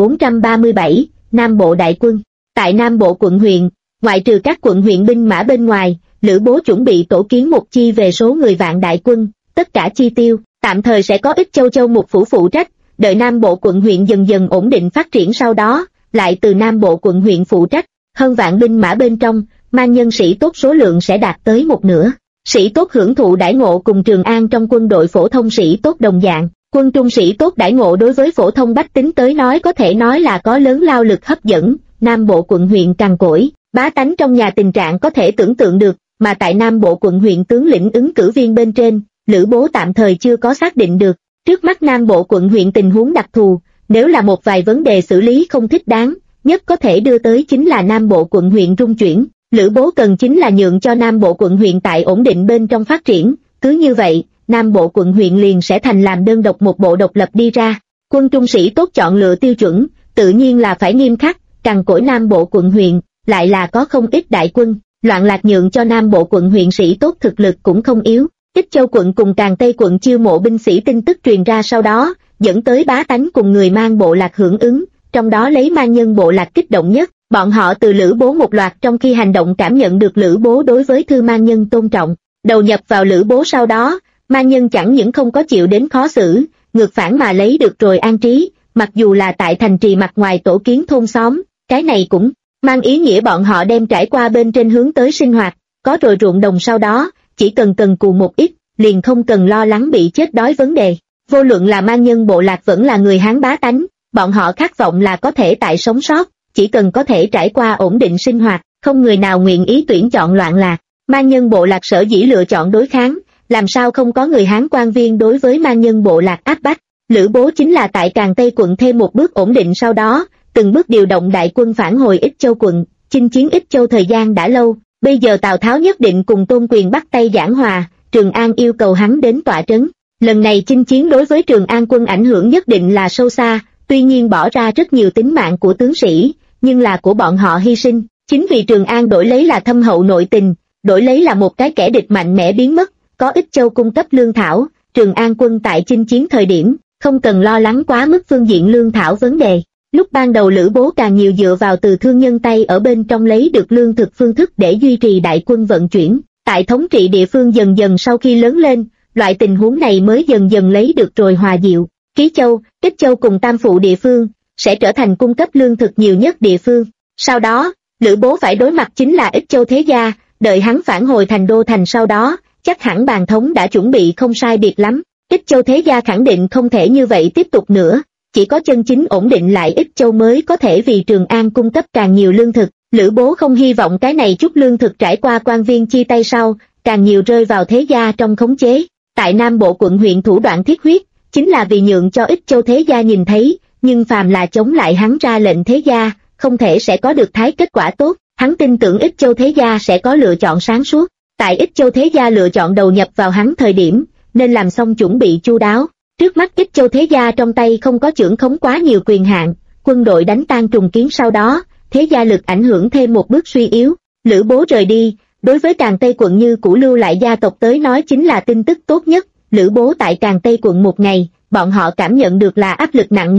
2437, Nam Bộ đại quân. Tại Nam Bộ quận huyện, ngoại trừ các quận huyện binh mã bên ngoài, Lữ Bố chuẩn bị tổ kiến một chi về số người vạn đại quân, tất cả chi tiêu, tạm thời sẽ có ít Châu Mục Phủ phụ trách, đợi Nam Bộ quận huyện dần dần ổn định phát triển sau đó, lại từ Nam Bộ quận huyện phụ trách, hơn vạn binh mã bên trong, mang nhân sĩ tốt số lượng sẽ đạt tới một nửa. Sĩ tốt hưởng thụ đãi ngộ cùng Trường An trong quân đội phổ thông sĩ tốt đồng dạng, quân trung sĩ tốt đãi ngộ đối với phổ thông bách tính tới nói có thể nói là có lớn lao lực hấp dẫn. Nam Bộ quận huyện cằn cỗi, bá tánh trong nhà tình trạng có thể tưởng tượng được, mà tại Nam Bộ quận huyện tướng lĩnh ứng cử viên bên trên, Lữ Bố tạm thời chưa có xác định được. Trước mắt Nam Bộ quận huyện tình huống đặc thù, nếu là một vài vấn đề xử lý không thích đáng, nhất có thể đưa tới chính là Nam Bộ quận huyện rung chuyển. Lữ Bố cần chính là nhượng cho Nam Bộ quận huyện tại ổn định bên trong phát triển, cứ như vậy, Nam Bộ quận huyện liền sẽ thành làm đơn độc một bộ độc lập đi ra. Quân trung sĩ tốt chọn lựa tiêu chuẩn, tự nhiên là phải nghiêm khắc, cằn cỗi Nam Bộ quận huyện, lại là có không ít đại quân, loạn lạc nhượng cho Nam Bộ quận huyện sĩ tốt thực lực cũng không yếu. Ích Châu quận cùng Càn Tây quận chiêu mộ binh sĩ tin tức truyền ra sau đó, dẫn tới bá tánh cùng người mang bộ lạc hưởng ứng, trong đó lấy mang nhân bộ lạc kích động nhất. Bọn họ từ Lữ Bố một loạt trong khi hành động cảm nhận được Lữ Bố đối với thư mang nhân tôn trọng, đầu nhập vào Lữ Bố sau đó, mang nhân chẳng những không có chịu đến khó xử, ngược phản mà lấy được rồi an trí, mặc dù là tại thành trì mặt ngoài tổ kiến thôn xóm, cái này cũng mang ý nghĩa bọn họ đem trải qua bên trên hướng tới sinh hoạt, có rồi ruộng đồng sau đó, chỉ cần cần cù một ít, liền không cần lo lắng bị chết đói vấn đề. Vô luận là mang nhân bộ lạc vẫn là người Hán bá tánh, bọn họ khát vọng là có thể tại sống sót, chỉ cần có thể trải qua ổn định sinh hoạt, không người nào nguyện ý tuyển chọn loạn lạc. Mang nhân bộ lạc sở dĩ lựa chọn đối kháng, làm sao không có người Hán quan viên đối với mang nhân bộ lạc áp bách. Lữ Bố chính là tại Càn Tây quận thêm một bước ổn định sau đó, từng bước điều động đại quân phản hồi Ích Châu quận, chinh chiến Ích Châu thời gian đã lâu, bây giờ Tào Tháo nhất định cùng Tôn Quyền bắt tay giảng hòa, Trường An yêu cầu hắn đến tọa trấn. Lần này chinh chiến đối với Trường An quân ảnh hưởng nhất định là sâu xa, tuy nhiên bỏ ra rất nhiều tính mạng của tướng sĩ, nhưng là của bọn họ hy sinh, chính vì Trường An đổi lấy là thâm hậu nội tình, đổi lấy là một cái kẻ địch mạnh mẽ biến mất, có Ích Châu cung cấp lương thảo, Trường An quân tại chinh chiến thời điểm, không cần lo lắng quá mức phương diện lương thảo vấn đề. Lúc ban đầu Lữ Bố càng nhiều dựa vào từ thương nhân tay ở bên trong lấy được lương thực phương thức để duy trì đại quân vận chuyển, tại thống trị địa phương dần dần sau khi lớn lên, loại tình huống này mới dần dần lấy được rồi hòa diệu. Ký Châu, Ích Châu cùng Tam Phụ địa phương, sẽ trở thành cung cấp lương thực nhiều nhất địa phương. Sau đó, Lữ Bố phải đối mặt chính là Ích Châu thế gia, đợi hắn phản hồi thành đô thành sau đó, chắc hẳn bàn thống đã chuẩn bị không sai biệt lắm. Ích Châu thế gia khẳng định không thể như vậy tiếp tục nữa, chỉ có chân chính ổn định lại Ích Châu mới có thể vì Trường An cung cấp càng nhiều lương thực. Lữ Bố không hy vọng cái này chút lương thực trải qua quan viên chia tay sau, càng nhiều rơi vào thế gia trong khống chế. Tại Nam Bộ quận huyện thủ đoạn thiết huyết, chính là vì nhượng cho Ích Châu thế gia nhìn thấy, nhưng phàm là chống lại hắn ra lệnh thế gia, không thể sẽ có được thái kết quả tốt. Hắn tin tưởng Ích Châu thế gia sẽ có lựa chọn sáng suốt. Tại Ích Châu thế gia lựa chọn đầu nhập vào hắn thời điểm, nên làm xong chuẩn bị chu đáo. Trước mắt Ích Châu thế gia trong tay không có chưởng khống quá nhiều quyền hạn, quân đội đánh tan trùng kiến sau đó, thế gia lực ảnh hưởng thêm một bước suy yếu. Lữ Bố rời đi, đối với Càn Tây quận như cũ lưu lại gia tộc tới nói chính là tin tức tốt nhất. Lữ Bố tại Càn Tây quận một ngày, bọn họ cảm nhận được là áp lực nặng nề,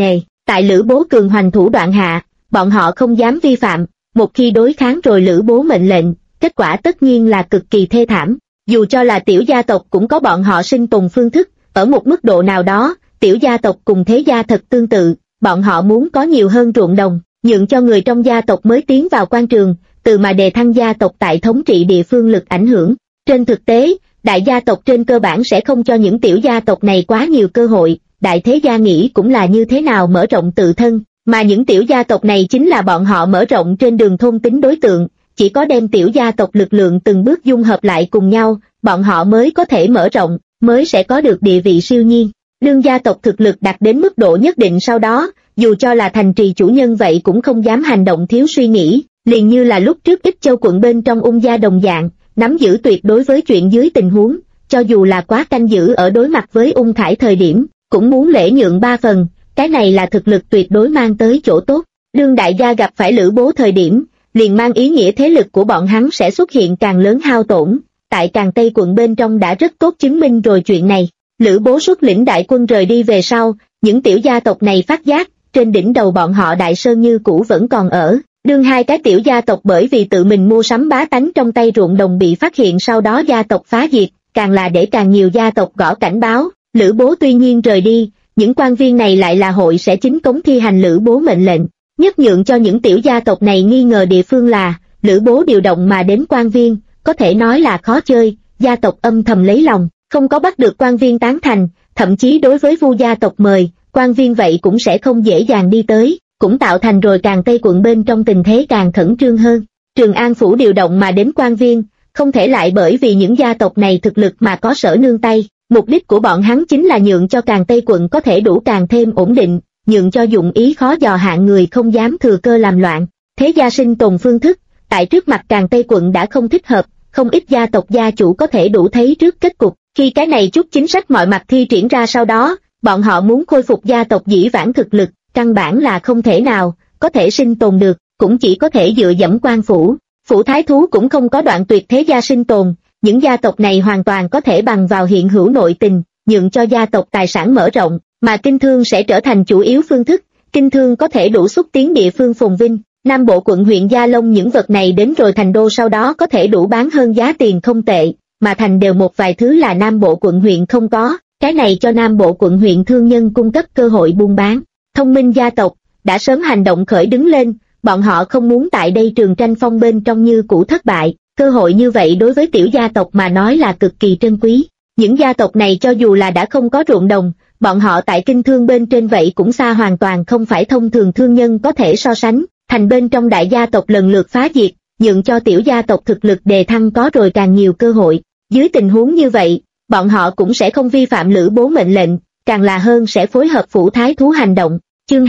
Tại Lữ Bố cường hoành thủ đoạn hạ, bọn họ không dám vi phạm, một khi đối kháng rồi Lữ Bố mệnh lệnh, kết quả tất nhiên là cực kỳ thê thảm. Dù cho là tiểu gia tộc cũng có bọn họ sinh tồn phương thức, ở một mức độ nào đó, tiểu gia tộc cùng thế gia thật tương tự, bọn họ muốn có nhiều hơn ruộng đồng, nhượng cho người trong gia tộc mới tiến vào quan trường, từ mà đề thăng gia tộc tại thống trị địa phương lực ảnh hưởng. Trên thực tế, đại gia tộc trên cơ bản sẽ không cho những tiểu gia tộc này quá nhiều cơ hội, đại thế gia nghĩ cũng là như thế nào mở rộng tự thân, mà những tiểu gia tộc này chính là bọn họ mở rộng trên đường thôn tính đối tượng, chỉ có đem tiểu gia tộc lực lượng từng bước dung hợp lại cùng nhau, bọn họ mới có thể mở rộng, mới sẽ có được địa vị siêu nhiên. Đương gia tộc thực lực đạt đến mức độ nhất định sau đó, dù cho là thành trì chủ nhân vậy cũng không dám hành động thiếu suy nghĩ, liền như là lúc trước Ích Châu quận bên trong Ung gia đồng dạng, nắm giữ tuyệt đối với chuyện dưới tình huống, cho dù là quá canh giữ ở đối mặt với Ung Khải thời điểm, cũng muốn lễ nhượng 3 phần, cái này là thực lực tuyệt đối mang tới chỗ tốt. Đương đại gia gặp phải Lữ Bố thời điểm, liền mang ý nghĩa thế lực của bọn hắn sẽ xuất hiện càng lớn hao tổn, tại Càn Tây quận bên trong đã rất tốt chứng minh rồi chuyện này. Lữ Bố xuất lĩnh đại quân rời đi về sau, những tiểu gia tộc này phát giác, trên đỉnh đầu bọn họ Đại Sơn như cũ vẫn còn ở. Đương hai cái tiểu gia tộc bởi vì tự mình mua sắm bá tánh trong tay ruộng đồng bị phát hiện sau đó gia tộc phá diệt, càng là để càng nhiều gia tộc gõ cảnh báo. Lữ Bố tuy nhiên rời đi, những quan viên này lại là hội sẽ chính cống thi hành Lữ Bố mệnh lệnh. Nhất nhượng cho những tiểu gia tộc này nghi ngờ địa phương là, Lữ Bố điều động mà đến quan viên, có thể nói là khó chơi, gia tộc âm thầm lấy lòng, không có bắt được quan viên tán thành, thậm chí đối với Vu gia tộc mời, quan viên vậy cũng sẽ không dễ dàng đi tới, cũng tạo thành rồi Càn Tây quận bên trong tình thế càng khẩn trương hơn. Trường An phủ điều động mà đến quan viên, không thể lại bởi vì những gia tộc này thực lực mà có sở nương tay, mục đích của bọn hắn chính là nhượng cho Càn Tây quận có thể đủ càng thêm ổn định, nhượng cho dụng ý khó dò hạng người không dám thừa cơ làm loạn. Thế gia sinh tồn phương thức, tại trước mặt Càn Tây quận đã không thích hợp, không ít gia tộc gia chủ có thể đủ thấy trước kết cục, khi cái này chút chính sách mọi mặt thi triển ra sau đó, bọn họ muốn khôi phục gia tộc dĩ vãng thực lực, căn bản là không thể nào, có thể sinh tồn được, cũng chỉ có thể dựa dẫm quan phủ. Phủ thái thú cũng không có đoạn tuyệt thế gia sinh tồn, những gia tộc này hoàn toàn có thể bằng vào hiện hữu nội tình, nhượng cho gia tộc tài sản mở rộng, mà kinh thương sẽ trở thành chủ yếu phương thức, kinh thương có thể đủ xúc tiến địa phương phồn vinh. Nam bộ quận huyện Gia Long những vật này đến rồi thành đô sau đó có thể đủ bán hơn giá tiền không tệ, mà thành đều một vài thứ là Nam bộ quận huyện không có, cái này cho Nam bộ quận huyện thương nhân cung cấp cơ hội buôn bán. Thông minh gia tộc đã sớm hành động khởi đứng lên, bọn họ không muốn tại đây trường tranh phong bên trong như cũ thất bại, cơ hội như vậy đối với tiểu gia tộc mà nói là cực kỳ trân quý. Những gia tộc này cho dù là đã không có ruộng đồng, bọn họ tại kinh thương bên trên vậy cũng xa hoàn toàn không phải thông thường thương nhân có thể so sánh. Thành bên trong đại gia tộc lần lượt phá diệt, nhượng cho tiểu gia tộc thực lực đề thăng có rồi càng nhiều cơ hội. Dưới tình huống như vậy, bọn họ cũng sẽ không vi phạm Lữ Bố mệnh lệnh, càng là hơn sẽ phối hợp phủ thái thú hành động. Chương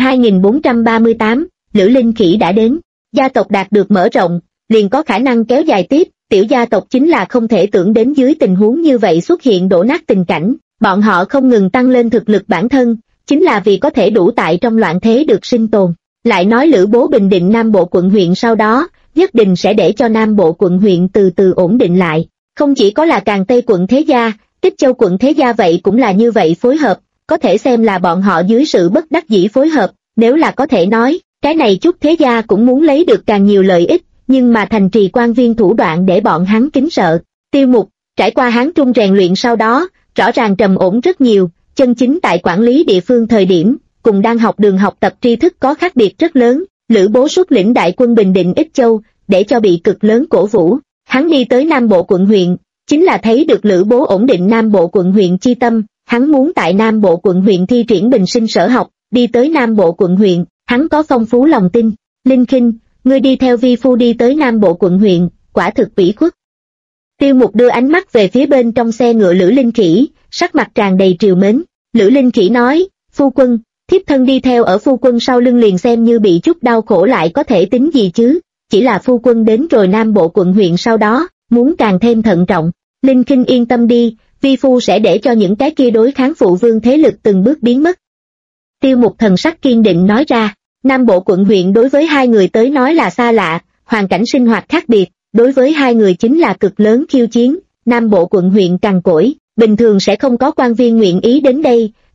2438, Lữ Linh Khỉ đã đến. Gia tộc đạt được mở rộng, liền có khả năng kéo dài tiếp, tiểu gia tộc chính là không thể tưởng đến dưới tình huống như vậy xuất hiện đổ nát tình cảnh. Bọn họ không ngừng tăng lên thực lực bản thân, chính là vì có thể đủ tại trong loạn thế được sinh tồn. Lại nói Lữ Bố bình định Nam bộ quận huyện sau đó, nhất định sẽ để cho Nam bộ quận huyện từ từ ổn định lại. Không chỉ có là Càn Tây quận thế gia, Ích Châu quận thế gia vậy cũng là như vậy phối hợp, có thể xem là bọn họ dưới sự bất đắc dĩ phối hợp, nếu là có thể nói, cái này chút thế gia cũng muốn lấy được càng nhiều lợi ích, nhưng mà thành trì quan viên thủ đoạn để bọn hắn kính sợ. Tiêu Mục, trải qua Hán Trung rèn luyện sau đó, rõ ràng trầm ổn rất nhiều, chân chính tại quản lý địa phương thời điểm, cùng đang học đường học tập tri thức có khác biệt rất lớn. Lữ Bố xuất lĩnh đại quân bình định Ích Châu, để cho bị cực lớn cổ vũ. Hắn đi tới Nam bộ quận huyện, chính là thấy được Lữ Bố ổn định Nam bộ quận huyện chi tâm, hắn muốn tại Nam bộ quận huyện thi triển bình sinh sở học, đi tới Nam bộ quận huyện, hắn có phong phú lòng tin. Linh Khinh, ngươi đi theo vi phu đi tới Nam bộ quận huyện, quả thực ủy khuất. Tiêu Mục đưa ánh mắt về phía bên trong xe ngựa Lữ Linh Khỉ, sắc mặt tràn đầy trìu mến. Lữ Linh Khỉ nói, phu quân, thiếp thân đi theo ở phu quân sau lưng liền xem như bị chút đau khổ lại có thể tính gì chứ, chỉ là phu quân đến rồi Nam bộ quận huyện sau đó, muốn càng thêm thận trọng. Linh Khinh yên tâm đi, vi phu sẽ để cho những cái kia đối kháng phụ vương thế lực từng bước biến mất. Tiêu Mục thần sắc kiên định nói ra, Nam bộ quận huyện đối với hai người tới nói là xa lạ, hoàn cảnh sinh hoạt khác biệt, đối với hai người chính là cực lớn khiêu chiến. Nam bộ quận huyện cằn cỗi, bình thường sẽ không có quan viên nguyện ý đến đây,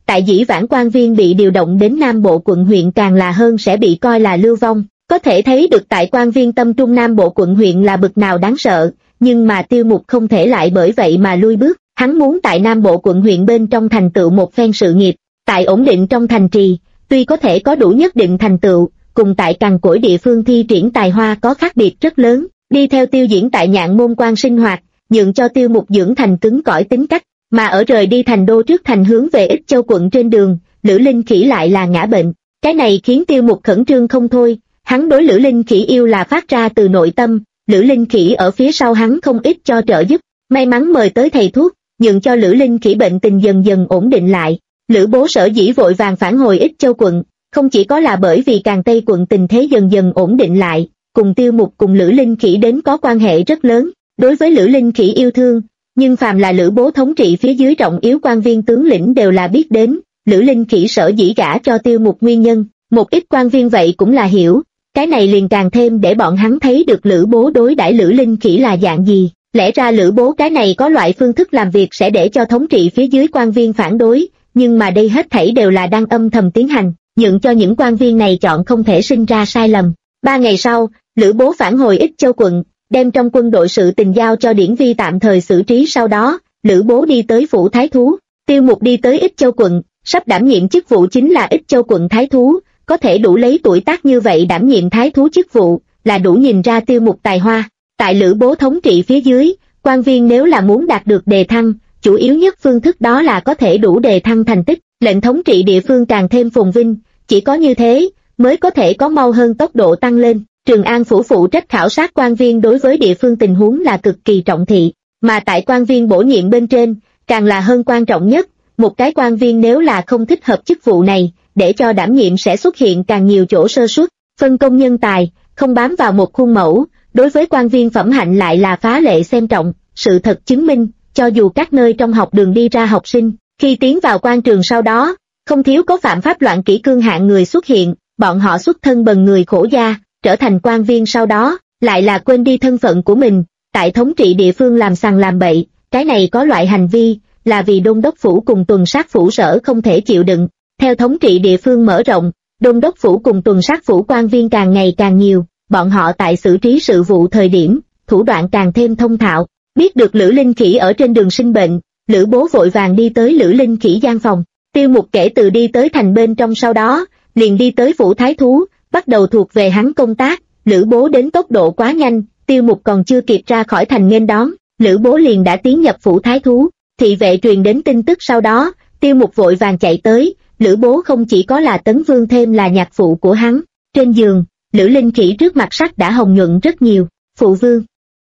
tại dĩ vãng quan viên bị điều động đến Nam Bộ quận huyện càng là hơn sẽ bị coi là lưu vong, có thể thấy được tại quan viên tâm trung Nam Bộ quận huyện là bực nào đáng sợ, nhưng mà Tiêu Mục không thể lại bởi vậy mà lui bước, hắn muốn tại Nam Bộ quận huyện bên trong thành tựu một phen sự nghiệp, tại ổn định trong thành trì, tuy có thể có đủ nhất định thành tựu, cùng tại cằn cỗi địa phương thi triển tài hoa có khác biệt rất lớn, đi theo Tiêu Diễn tại Nhạn Môn quan sinh hoạt, nhượng cho Tiêu Mục dưỡng thành cứng cỏi tính cách, mà ở rời đi thành đô trước thành hướng về Ích Châu quận trên đường, Lữ Linh Khỉ lại là ngã bệnh, cái này khiến Tiêu Mục khẩn trương không thôi, hắn đối Lữ Linh Khỉ yêu là phát ra từ nội tâm, Lữ Linh Khỉ ở phía sau hắn không ít cho trợ giúp, may mắn mời tới thầy thuốc, nhượng cho Lữ Linh Khỉ bệnh tình dần dần ổn định lại. Lữ Bố sở dĩ vội vàng phản hồi Ích Châu quận, không chỉ có là bởi vì Càn Tây quận tình thế dần dần ổn định lại, cùng Tiêu Mục cùng Lữ Linh Khỉ đến có quan hệ rất lớn, đối với Lữ Linh Khỉ yêu thương, nhưng phàm là Lữ Bố thống trị phía dưới trọng yếu quan viên tướng lĩnh đều là biết đến, Lữ Linh Khỉ sở dĩ gả cho Tiêu Mục nguyên nhân, một ít quan viên vậy cũng là hiểu, cái này liền càng thêm để bọn hắn thấy được Lữ Bố đối đãi Lữ Linh Khỉ là dạng gì, lẽ ra Lữ Bố cái này có loại phương thức làm việc sẽ để cho thống trị phía dưới quan viên phản đối, nhưng mà đây hết thảy đều là đang âm thầm tiến hành, nhượng cho những quan viên này chọn không thể sinh ra sai lầm. 3 ngày sau, Lữ Bố phản hồi Ích Châu quận, đem trong quân đội sự tình giao cho Điển Vi tạm thời xử trí, sau đó, Lữ Bố đi tới phủ thái thú, Tiêu Mục đi tới Ích Châu quận, sắp đảm nhiệm chức vụ chính là Ích Châu quận thái thú, có thể đủ lấy tuổi tác như vậy đảm nhiệm thái thú chức vụ, là đủ nhìn ra Tiêu Mục tài hoa. Tại Lữ Bố thống trị phía dưới, quan viên nếu là muốn đạt được đề thăng, chủ yếu nhất phương thức đó là có thể đủ đề thăng thành tích, lệnh thống trị địa phương càng thêm phồn vinh, chỉ có như thế, mới có thể có mau hơn tốc độ tăng lên. Trường An phủ phụ trách khảo sát quan viên đối với địa phương tình huống là cực kỳ trọng thị, mà tại quan viên bổ nhiệm bên trên, càng là hơn quan trọng nhất, một cái quan viên nếu là không thích hợp chức vụ này, để cho đảm nhiệm sẽ xuất hiện càng nhiều chỗ sơ suất, phân công nhân tài, không bám vào một khuôn mẫu, đối với quan viên phẩm hạnh lại là phá lệ xem trọng, sự thật chứng minh, cho dù các nơi trong học đường đi ra học sinh, khi tiến vào quan trường sau đó, không thiếu có phạm pháp loạn kỷ cương hạng người xuất hiện, bọn họ xuất thân bần người khổ gia, trở thành quan viên sau đó, lại là quên đi thân phận của mình, tại thống trị địa phương làm sằng làm bậy, cái này có loại hành vi, là vì đôn đốc phủ cùng tuần sát phủ sở không thể chịu đựng. Theo thống trị địa phương mở rộng, đôn đốc phủ cùng tuần sát phủ quan viên càng ngày càng nhiều, bọn họ tại xử trí sự vụ thời điểm, thủ đoạn càng thêm thông thạo. Biết được Lữ Linh Khỉ ở trên đường sinh bệnh, Lữ Bố vội vàng đi tới Lữ Linh Khỉ gian phòng. Tiêu Mục kể từ đi tới thành bên trong sau đó, liền đi tới phủ thái thú, bắt đầu thuộc về hắn công tác. Lữ Bố đến tốc độ quá nhanh, Tiêu Mục còn chưa kịp ra khỏi thành nghênh đón, Lữ Bố liền đã tiến nhập phủ thái thú. Thị vệ truyền đến tin tức sau đó, Tiêu Mục vội vàng chạy tới. Lữ Bố không chỉ có là tấn vương thêm là nhạc phụ của hắn. Trên giường, Lữ Linh Khỉ trước mặt sắc đã hồng nhuận rất nhiều. Phụ vương.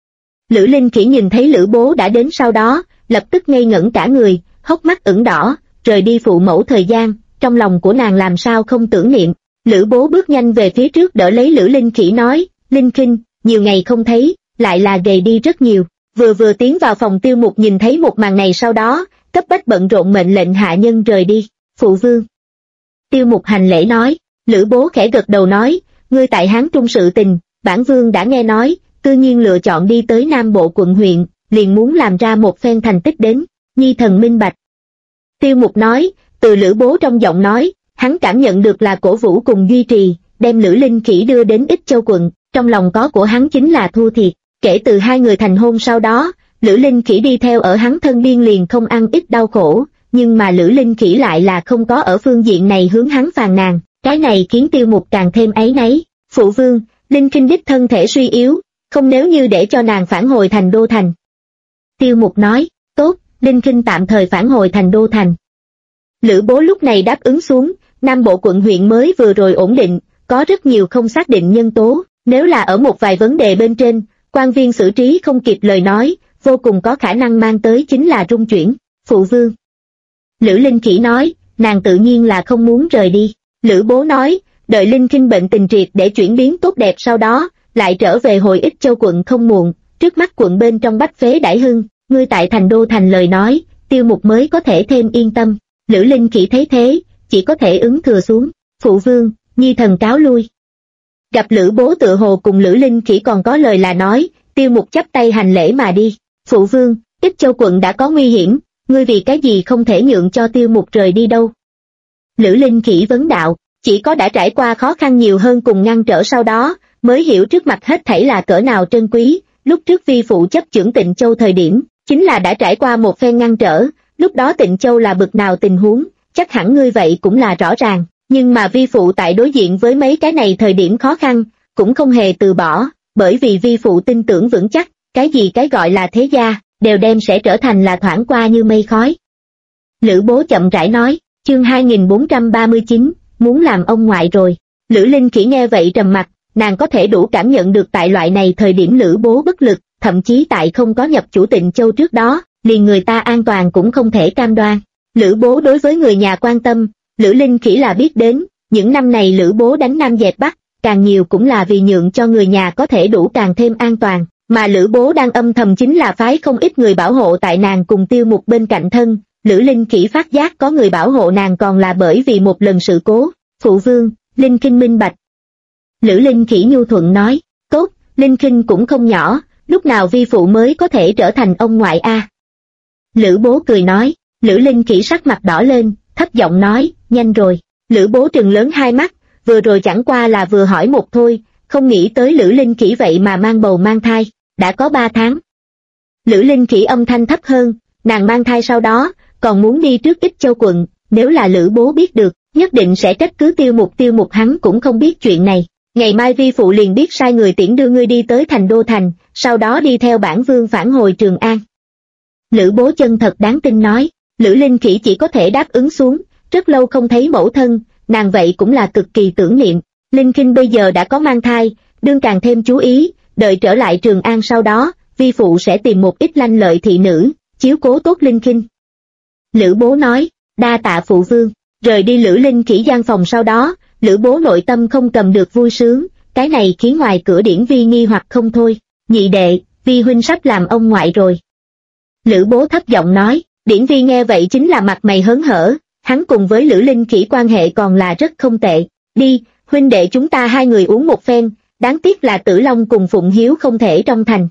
Lữ Linh Khỉ nhìn thấy Lữ Bố đã đến sau đó, lập tức ngây ngẩn cả người, hốc mắt ửng đỏ, rời đi phụ mẫu thời gian, trong lòng của nàng làm sao không tưởng niệm. Lữ Bố bước nhanh về phía trước đỡ lấy Lữ Linh Khỉ nói, Linh Khinh, nhiều ngày không thấy, lại là gầy đi rất nhiều. Vừa tiến vào phòng Tiêu Mục nhìn thấy một màn này sau đó, cấp bách bận rộn mệnh lệnh hạ nhân rời đi. Phụ vương. Tiêu Mục hành lễ nói. Lữ Bố khẽ gật đầu nói, ngươi tại Hán Trung sự tình, bản vương đã nghe nói, tự nhiên lựa chọn đi tới Nam Bộ quận huyện, liền muốn làm ra một phen thành tích đến. Nhi thần minh bạch. Tiêu Mục nói, từ Lữ Bố trong giọng nói, hắn cảm nhận được là cổ vũ cùng duy trì, đem Lữ Linh Khỉ đưa đến Ích Châu quận, trong lòng có của hắn chính là thua thiệt. Kể từ hai người thành hôn sau đó, Lữ Linh Khỉ đi theo ở hắn thân biên liền không ăn ít đau khổ, nhưng mà Lữ Linh Khỉ lại là không có ở phương diện này hướng hắn phàn nàn, cái này khiến Tiêu Mục càng thêm áy náy. Phụ vương, Linh Khinh đích thân thể suy yếu, không nếu như để cho nàng phản hồi thành đô thành. Tiêu Mục nói, tốt, Linh Khinh tạm thời phản hồi thành đô thành. Lữ Bố lúc này đáp ứng xuống, Nam Bộ quận huyện mới vừa rồi ổn định, có rất nhiều không xác định nhân tố, nếu là ở một vài vấn đề bên trên, quan viên xử trí không kịp lời nói, vô cùng có khả năng mang tới chính là rung chuyển. Phụ vương. Lữ Linh Khỉ nói, nàng tự nhiên là không muốn rời đi. Lữ Bố nói, đợi Linh Khinh bệnh tình triệt để chuyển biến tốt đẹp sau đó, lại trở về hồi Ích Châu quận không muộn, trước mắt quận bên trong bách phế đãi hưng, ngươi tại thành đô thành lời nói, Tiêu Mục mới có thể thêm yên tâm. Lữ Linh Khỉ thấy thế, chỉ có thể ứng thừa xuống. Phụ vương, nhi thần cáo lui. Gặp Lữ Bố tựa hồ cùng Lữ Linh Khỉ còn có lời là nói, Tiêu Mục chắp tay hành lễ mà đi. Phụ vương, Ích Châu quận đã có nguy hiểm, ngươi vì cái gì không thể nhượng cho Tiêu Mục rời đi đâu? Lữ Linh Khỉ vấn đạo, chỉ có đã trải qua khó khăn nhiều hơn cùng ngăn trở sau đó, mới hiểu trước mặt hết thảy là cỡ nào trân quý. Lúc trước vi phụ chấp chưởng Tịnh Châu thời điểm, chính là đã trải qua một phen ngăn trở, lúc đó Tịnh Châu là bực nào tình huống, chắc hẳn ngươi vậy cũng là rõ ràng, nhưng mà vi phụ tại đối diện với mấy cái này thời điểm khó khăn, cũng không hề từ bỏ, bởi vì vi phụ tin tưởng vững chắc, cái gì cái gọi là thế gia, đều đem sẽ trở thành là thoảng qua như mây khói. Lữ Bố chậm rãi nói, chương 2439, muốn làm ông ngoại rồi. Lữ Linh Khỉ nghe vậy trầm mặt, nàng có thể đủ cảm nhận được tại loại này thời điểm Lữ Bố bất lực, thậm chí tại không có nhập chủ Tịnh Châu trước đó, liền người ta an toàn cũng không thể cam đoan. Lữ Bố đối với người nhà quan tâm, Lữ Linh Khỉ là biết đến, những năm này Lữ Bố đánh Nam dẹp Bắc, càng nhiều cũng là vì nhượng cho người nhà có thể đủ càng thêm an toàn, mà Lữ Bố đang âm thầm chính là phái không ít người bảo hộ tại nàng cùng Tiêu Mục bên cạnh thân. Lữ Linh Khỉ phát giác có người bảo hộ nàng còn là bởi vì một lần sự cố. Phụ vương, Linh Khinh minh bạch. Lữ Linh Khỉ nhu thuận nói, tốt, Linh Khinh cũng không nhỏ, lúc nào vi phụ mới có thể trở thành ông ngoại a? Lữ Bố cười nói. Lữ Linh Khỉ sắc mặt đỏ lên, thấp giọng nói, nhanh rồi. Lữ Bố trừng lớn hai mắt, vừa rồi chẳng qua là vừa hỏi một thôi, không nghĩ tới Lữ Linh Khỉ vậy mà mang bầu mang thai, đã có 3 tháng. Lữ Linh Khỉ âm thanh thấp hơn, nàng mang thai sau đó, còn muốn đi trước Ích Châu quận, nếu là Lữ Bố biết được, nhất định sẽ trách cứ Tiêu Mục hắn cũng không biết chuyện này. Ngày mai vi phụ liền biết sai người tiễn đưa ngươi đi tới thành đô thành, sau đó đi theo bản vương phản hồi Trường An. Lữ Bố chân thật đáng tin nói. Lữ Linh Khỉ chỉ có thể đáp ứng xuống, rất lâu không thấy mẫu thân, nàng vậy cũng là cực kỳ tưởng niệm. Linh Khinh bây giờ đã có mang thai, đương càng thêm chú ý, đợi trở lại Trường An sau đó, vi phụ sẽ tìm một ít lanh lợi thị nữ, chiếu cố tốt Linh Khinh. Lữ Bố nói, đa tạ phụ vương. Rời đi Lữ Linh Khỉ gian phòng sau đó, Lữ Bố nội tâm không cầm được vui sướng, cái này khiến ngoài cửa Điển Vi nghi hoặc không thôi. Nhị đệ, vi huynh sắp làm ông ngoại rồi. Lữ Bố thấp giọng nói. Điển Vi nghe vậy chính là mặt mày hớn hở, hắn cùng với Lữ Linh Khỉ quan hệ còn là rất không tệ. Đi, huynh đệ chúng ta hai người uống một phen, đáng tiếc là Tử Long cùng Phụng Hiếu không thể trong thành.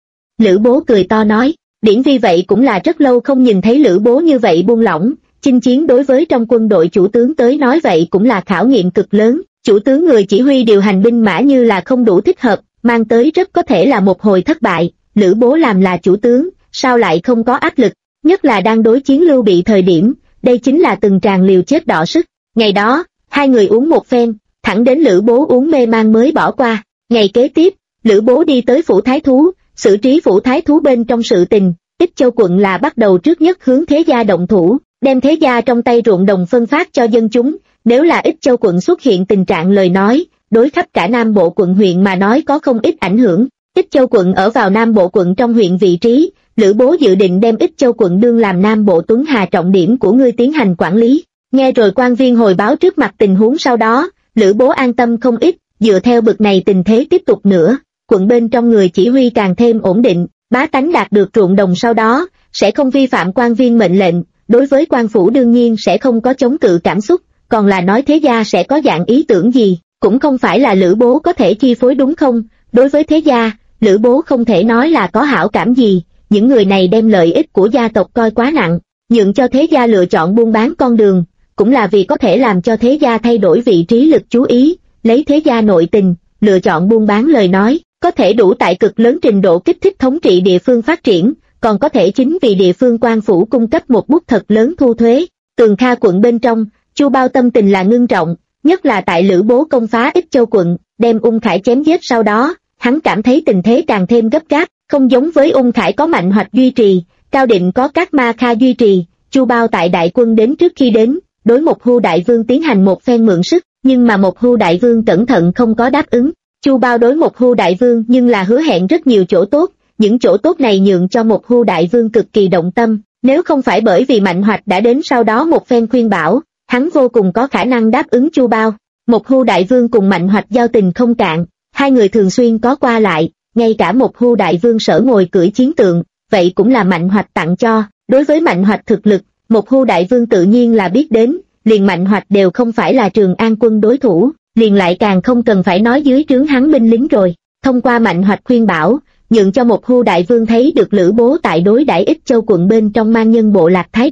Lữ Bố cười to nói. Điển Vi vậy cũng là rất lâu không nhìn thấy Lữ Bố như vậy buông lỏng, chinh chiến đối với trong quân đội chủ tướng tới nói vậy cũng là khảo nghiệm cực lớn, chủ tướng người chỉ huy điều hành binh mã như là không đủ thích hợp, mang tới rất có thể là một hồi thất bại. Lữ Bố làm là chủ tướng, sao lại không có áp lực, nhất là đang đối chiến Lưu Bị thời điểm, đây chính là từng tràng liều chết đỏ sức. Ngày đó, hai người uống một phen, thẳng đến Lữ Bố uống mê man mới bỏ qua. Ngày kế tiếp, Lữ Bố đi tới phủ thái thú, xử trí phủ thái thú bên trong sự tình. Ích Châu quận là bắt đầu trước nhất hướng thế gia động thủ, đem thế gia trong tay ruộng đồng phân phát cho dân chúng. Nếu là Ích Châu quận xuất hiện tình trạng lời nói, đối khắp cả Nam Bộ quận huyện mà nói có không ít ảnh hưởng. Ích Châu quận ở vào Nam Bộ quận trong huyện vị trí, Lữ Bố dự định đem Ích Châu quận đương làm Nam Bộ Tuấn Hà trọng điểm của ngươi tiến hành quản lý. Nghe rồi quan viên hồi báo trước mặt tình huống sau đó, Lữ Bố an tâm không ít, dựa theo bực này tình thế tiếp tục nữa, quận bên trong người chỉ huy càng thêm ổn định, bá tánh đạt được ruộng đồng sau đó, sẽ không vi phạm quan viên mệnh lệnh, đối với quan phủ đương nhiên sẽ không có chống cự cảm xúc, còn là nói thế gia sẽ có dạng ý tưởng gì, cũng không phải là Lữ Bố có thể chi phối đúng không? Đối với thế gia, Lữ Bố không thể nói là có hảo cảm gì, những người này đem lợi ích của gia tộc coi quá nặng, nhượng cho thế gia lựa chọn buôn bán con đường, cũng là vì có thể làm cho thế gia thay đổi vị trí lực chú ý, lấy thế gia nội tình, lựa chọn buôn bán lời nói, có thể đủ tại cực lớn trình độ kích thích thống trị địa phương phát triển, còn có thể chính vì địa phương quan phủ cung cấp một bút thật lớn thu thuế. Tường Kha quận bên trong, Chu Bao tâm tình là ngưng trọng, nhất là tại Lữ Bố công phá Ích Châu quận, đem Ung Khải chém giết sau đó, hắn cảm thấy tình thế càng thêm gấp gáp, không giống với Ung Khải có Mạnh Hoạch duy trì, Cao Định có các Ma Kha duy trì, Chu Bao tại đại quân đến trước khi đến, đối Một Hưu đại vương tiến hành một phen mượn sức, nhưng mà Một Hưu đại vương cẩn thận không có đáp ứng. Chu Bao đối Một Hưu đại vương nhưng là hứa hẹn rất nhiều chỗ tốt, những chỗ tốt này nhượng cho Một Hưu đại vương cực kỳ động tâm, nếu không phải bởi vì Mạnh Hoạch đã đến sau đó một phen khuyên bảo, hắn vô cùng có khả năng đáp ứng Chu Bao. Một Hưu đại vương cùng Mạnh Hoạch giao tình không cạn, hai người thường xuyên có qua lại, ngay cả Một Hưu đại vương sở ngồi cưỡi chiến tượng, vậy cũng là Mạnh Hoạch tặng cho. Đối với Mạnh Hoạch thực lực, Một Hưu đại vương tự nhiên là biết đến, liền Mạnh Hoạch đều không phải là Trường An quân đối thủ, liền lại càng không cần phải nói dưới trướng hắn binh lính rồi. Thông qua Mạnh Hoạch khuyên bảo, nhượng cho Một Hưu đại vương thấy được Lữ Bố tại đối đãi Ích Châu quận bên trong mang nhân bộ lạc thái độ,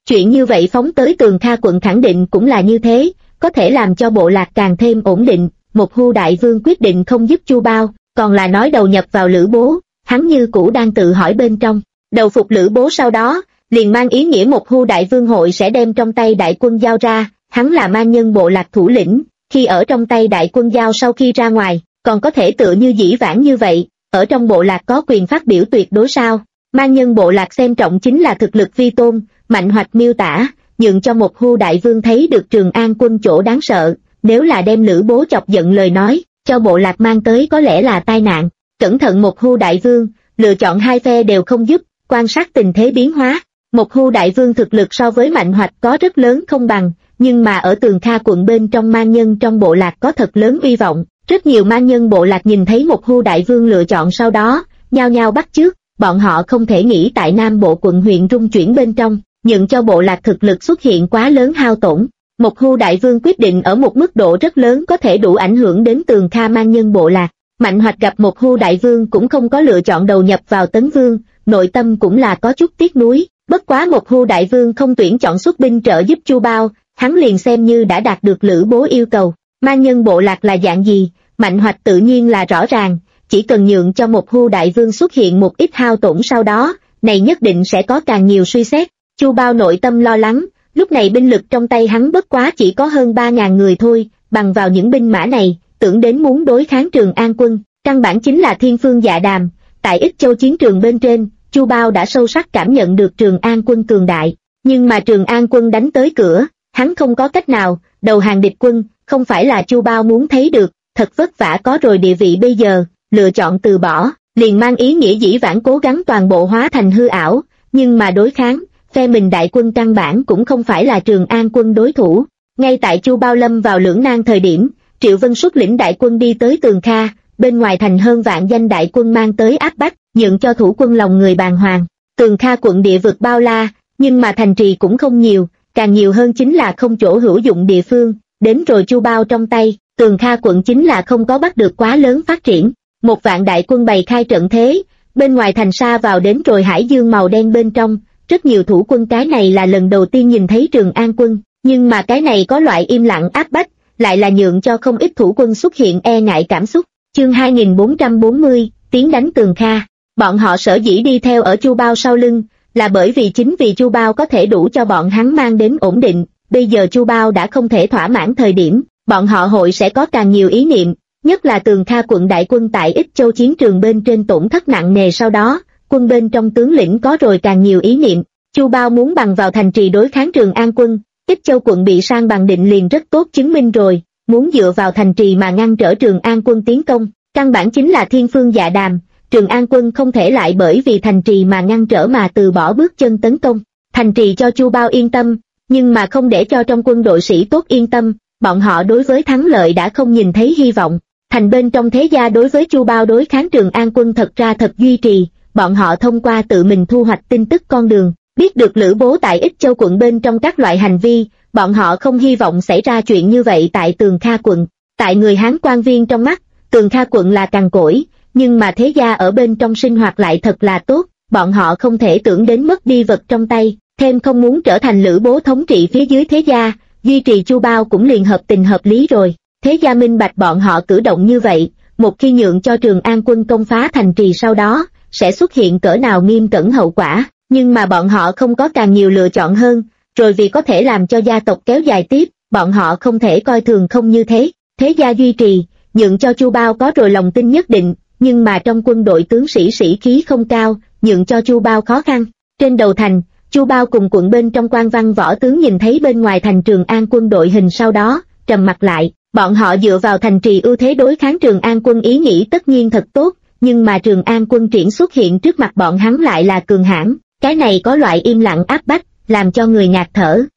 Chuyện như vậy phóng tới Tường Kha quận khẳng định cũng là như thế, có thể làm cho bộ lạc càng thêm ổn định. Một Hưu đại vương quyết định không giúp Chu Bao, còn là nói đầu nhập vào Lữ Bố. Hắn như cũ đang tự hỏi bên trong đầu phục Lữ Bố, sau đó liền mang ý nghĩa một Hưu đại vương hội sẽ đem trong tay đại quân giao ra. Hắn là man nhân bộ lạc thủ lĩnh, khi ở trong tay đại quân giao sau khi ra ngoài, còn có thể tựa như dĩ vãng như vậy, ở trong bộ lạc có quyền phát biểu tuyệt đối sao? Man nhân bộ lạc xem trọng chính là thực lực vi tôn. Mạnh Hoạch miêu tả, nhượng cho một Hưu đại vương thấy được Trường An quân chỗ đáng sợ, nếu là đem Lữ Bố chọc giận lời nói, cho bộ lạc mang tới có lẽ là tai nạn. Cẩn thận một Hưu đại vương, lựa chọn hai phe đều không giúp, quan sát tình thế biến hóa. Một Hưu đại vương thực lực so với Mạnh Hoạch có rất lớn không bằng, nhưng mà ở Tường Kha quận bên trong man nhân trong bộ lạc có thật lớn uy vọng. Rất nhiều man nhân bộ lạc nhìn thấy một Hưu đại vương lựa chọn sau đó, nhao nhao bắt chước. Bọn họ không thể nghĩ tại Nam Bộ quận huyện rung chuyển bên trong, nhận cho bộ lạc thực lực xuất hiện quá lớn hao tổn. Một Hưu đại vương quyết định ở một mức độ rất lớn có thể đủ ảnh hưởng đến Tường Kha man nhân bộ lạc. Mạnh Hoạch gặp một Hưu đại vương cũng không có lựa chọn đầu nhập vào Tấn Vương, nội tâm cũng là có chút tiếc nuối. Bất quá một Hưu đại vương không tuyển chọn xuất binh trợ giúp Chu Bao, hắn liền xem như đã đạt được Lữ Bố yêu cầu. Man nhân bộ lạc là dạng gì, Mạnh Hoạch tự nhiên là rõ ràng, chỉ cần nhượng cho một Hưu đại vương xuất hiện một ít hao tổn sau đó, này nhất định sẽ có càng nhiều suy xét. Chu Bao nội tâm lo lắng, lúc này binh lực trong tay hắn bất quá chỉ có hơn 3.000 người thôi, bằng vào những binh mã này, tưởng đến muốn đối kháng Trường An quân, căn bản chính là thiên phương dạ đàm. Tại Ích Châu chiến trường bên trên, Chu Bao đã sâu sắc cảm nhận được Trường An quân cường đại, nhưng mà Trường An quân đánh tới cửa, hắn không có cách nào, đầu hàng địch quân, không phải là Chu Bao muốn thấy được, thật vất vả có rồi địa vị bây giờ, lựa chọn từ bỏ, liền mang ý nghĩa dĩ vãng cố gắng toàn bộ hóa thành hư ảo, nhưng mà đối kháng, phe mình đại quân căn bản cũng không phải là Trường An quân đối thủ. Ngay tại Chu Bao lâm vào lưỡng nan thời điểm, Triệu Vân xuất lĩnh đại quân đi tới Tường Kha, bên ngoài thành hơn vạn danh đại quân mang tới áp bách, nhượng cho thủ quân lòng người bàng hoàng. Tường Kha quận địa vực bao la, nhưng mà thành trì cũng không nhiều, càng nhiều hơn chính là không chỗ hữu dụng địa phương, đến rồi Chu Bao trong tay, Tường Kha quận chính là không có bắt được quá lớn phát triển. Một vạn đại quân bày khai trận thế, bên ngoài thành xa vào đến rồi hải dương màu đen bên trong, rất nhiều thủ quân cái này là lần đầu tiên nhìn thấy Trường An quân, nhưng mà cái này có loại im lặng áp bách, lại là nhượng cho không ít thủ quân xuất hiện e ngại cảm xúc. Chương 2440, tiến đánh Tường Kha. Bọn họ sở dĩ đi theo ở Chu Bao sau lưng, là bởi vì chính vì Chu Bao có thể đủ cho bọn hắn mang đến ổn định. Bây giờ Chu Bao đã không thể thỏa mãn thời điểm, bọn họ hội sẽ có càng nhiều ý niệm, nhất là Tường Kha quận đại quân tại Ích Châu chiến trường bên trên tổn thất nặng nề, sau đó quân bên trong tướng lĩnh có rồi càng nhiều ý niệm. Chu Bao muốn bằng vào thành trì đối kháng Trường An quân, Ích Châu quận bị sang bằng định liền rất tốt chứng minh rồi, muốn dựa vào thành trì mà ngăn trở Trường An quân tiến công, căn bản chính là thiên phương dạ đàm. Trường An quân không thể lại bởi vì thành trì mà ngăn trở mà từ bỏ bước chân tấn công. Thành trì cho Chu Bao yên tâm, nhưng mà không để cho trong quân đội sĩ tốt yên tâm, bọn họ đối với thắng lợi đã không nhìn thấy hy vọng. Thành bên trong thế gia đối với Chu Bao đối kháng Trường An quân thật ra thật duy trì, bọn họ thông qua tự mình thu hoạch tin tức con đường, biết được Lữ Bố tại Ích Châu quận bên trong các loại hành vi, bọn họ không hy vọng xảy ra chuyện như vậy tại Tường Kha quận. Tại người Hán quan viên trong mắt, Tường Kha quận là cằn cỗi, nhưng mà thế gia ở bên trong sinh hoạt lại thật là tốt, bọn họ không thể tưởng đến mất đi vật trong tay, thêm không muốn trở thành Lữ Bố thống trị phía dưới thế gia, duy trì Chu Bao cũng liền hợp tình hợp lý rồi. Thế gia minh bạch bọn họ cử động như vậy, một khi nhượng cho Trường An quân công phá thành trì sau đó, sẽ xuất hiện cỡ nào nghiêm cẩn hậu quả, nhưng mà bọn họ không có càng nhiều lựa chọn hơn, rồi vì có thể làm cho gia tộc kéo dài tiếp, bọn họ không thể coi thường không như thế. Thế gia duy trì, nhượng cho Chu Bao có rồi lòng tin nhất định, nhưng mà trong quân đội tướng sĩ sĩ khí không cao, nhượng cho Chu Bao khó khăn. Trên đầu thành, Chu Bao cùng quận bên trong quan văn võ tướng nhìn thấy bên ngoài thành Trường An quân đội hình sau đó, trầm mặt lại. Bọn họ dựa vào thành trì ưu thế đối kháng Trường An quân ý nghĩ tất nhiên thật tốt, nhưng mà Trường An quân triển xuất hiện trước mặt bọn hắn lại là cường hãn, cái này có loại im lặng áp bách, làm cho người ngạt thở.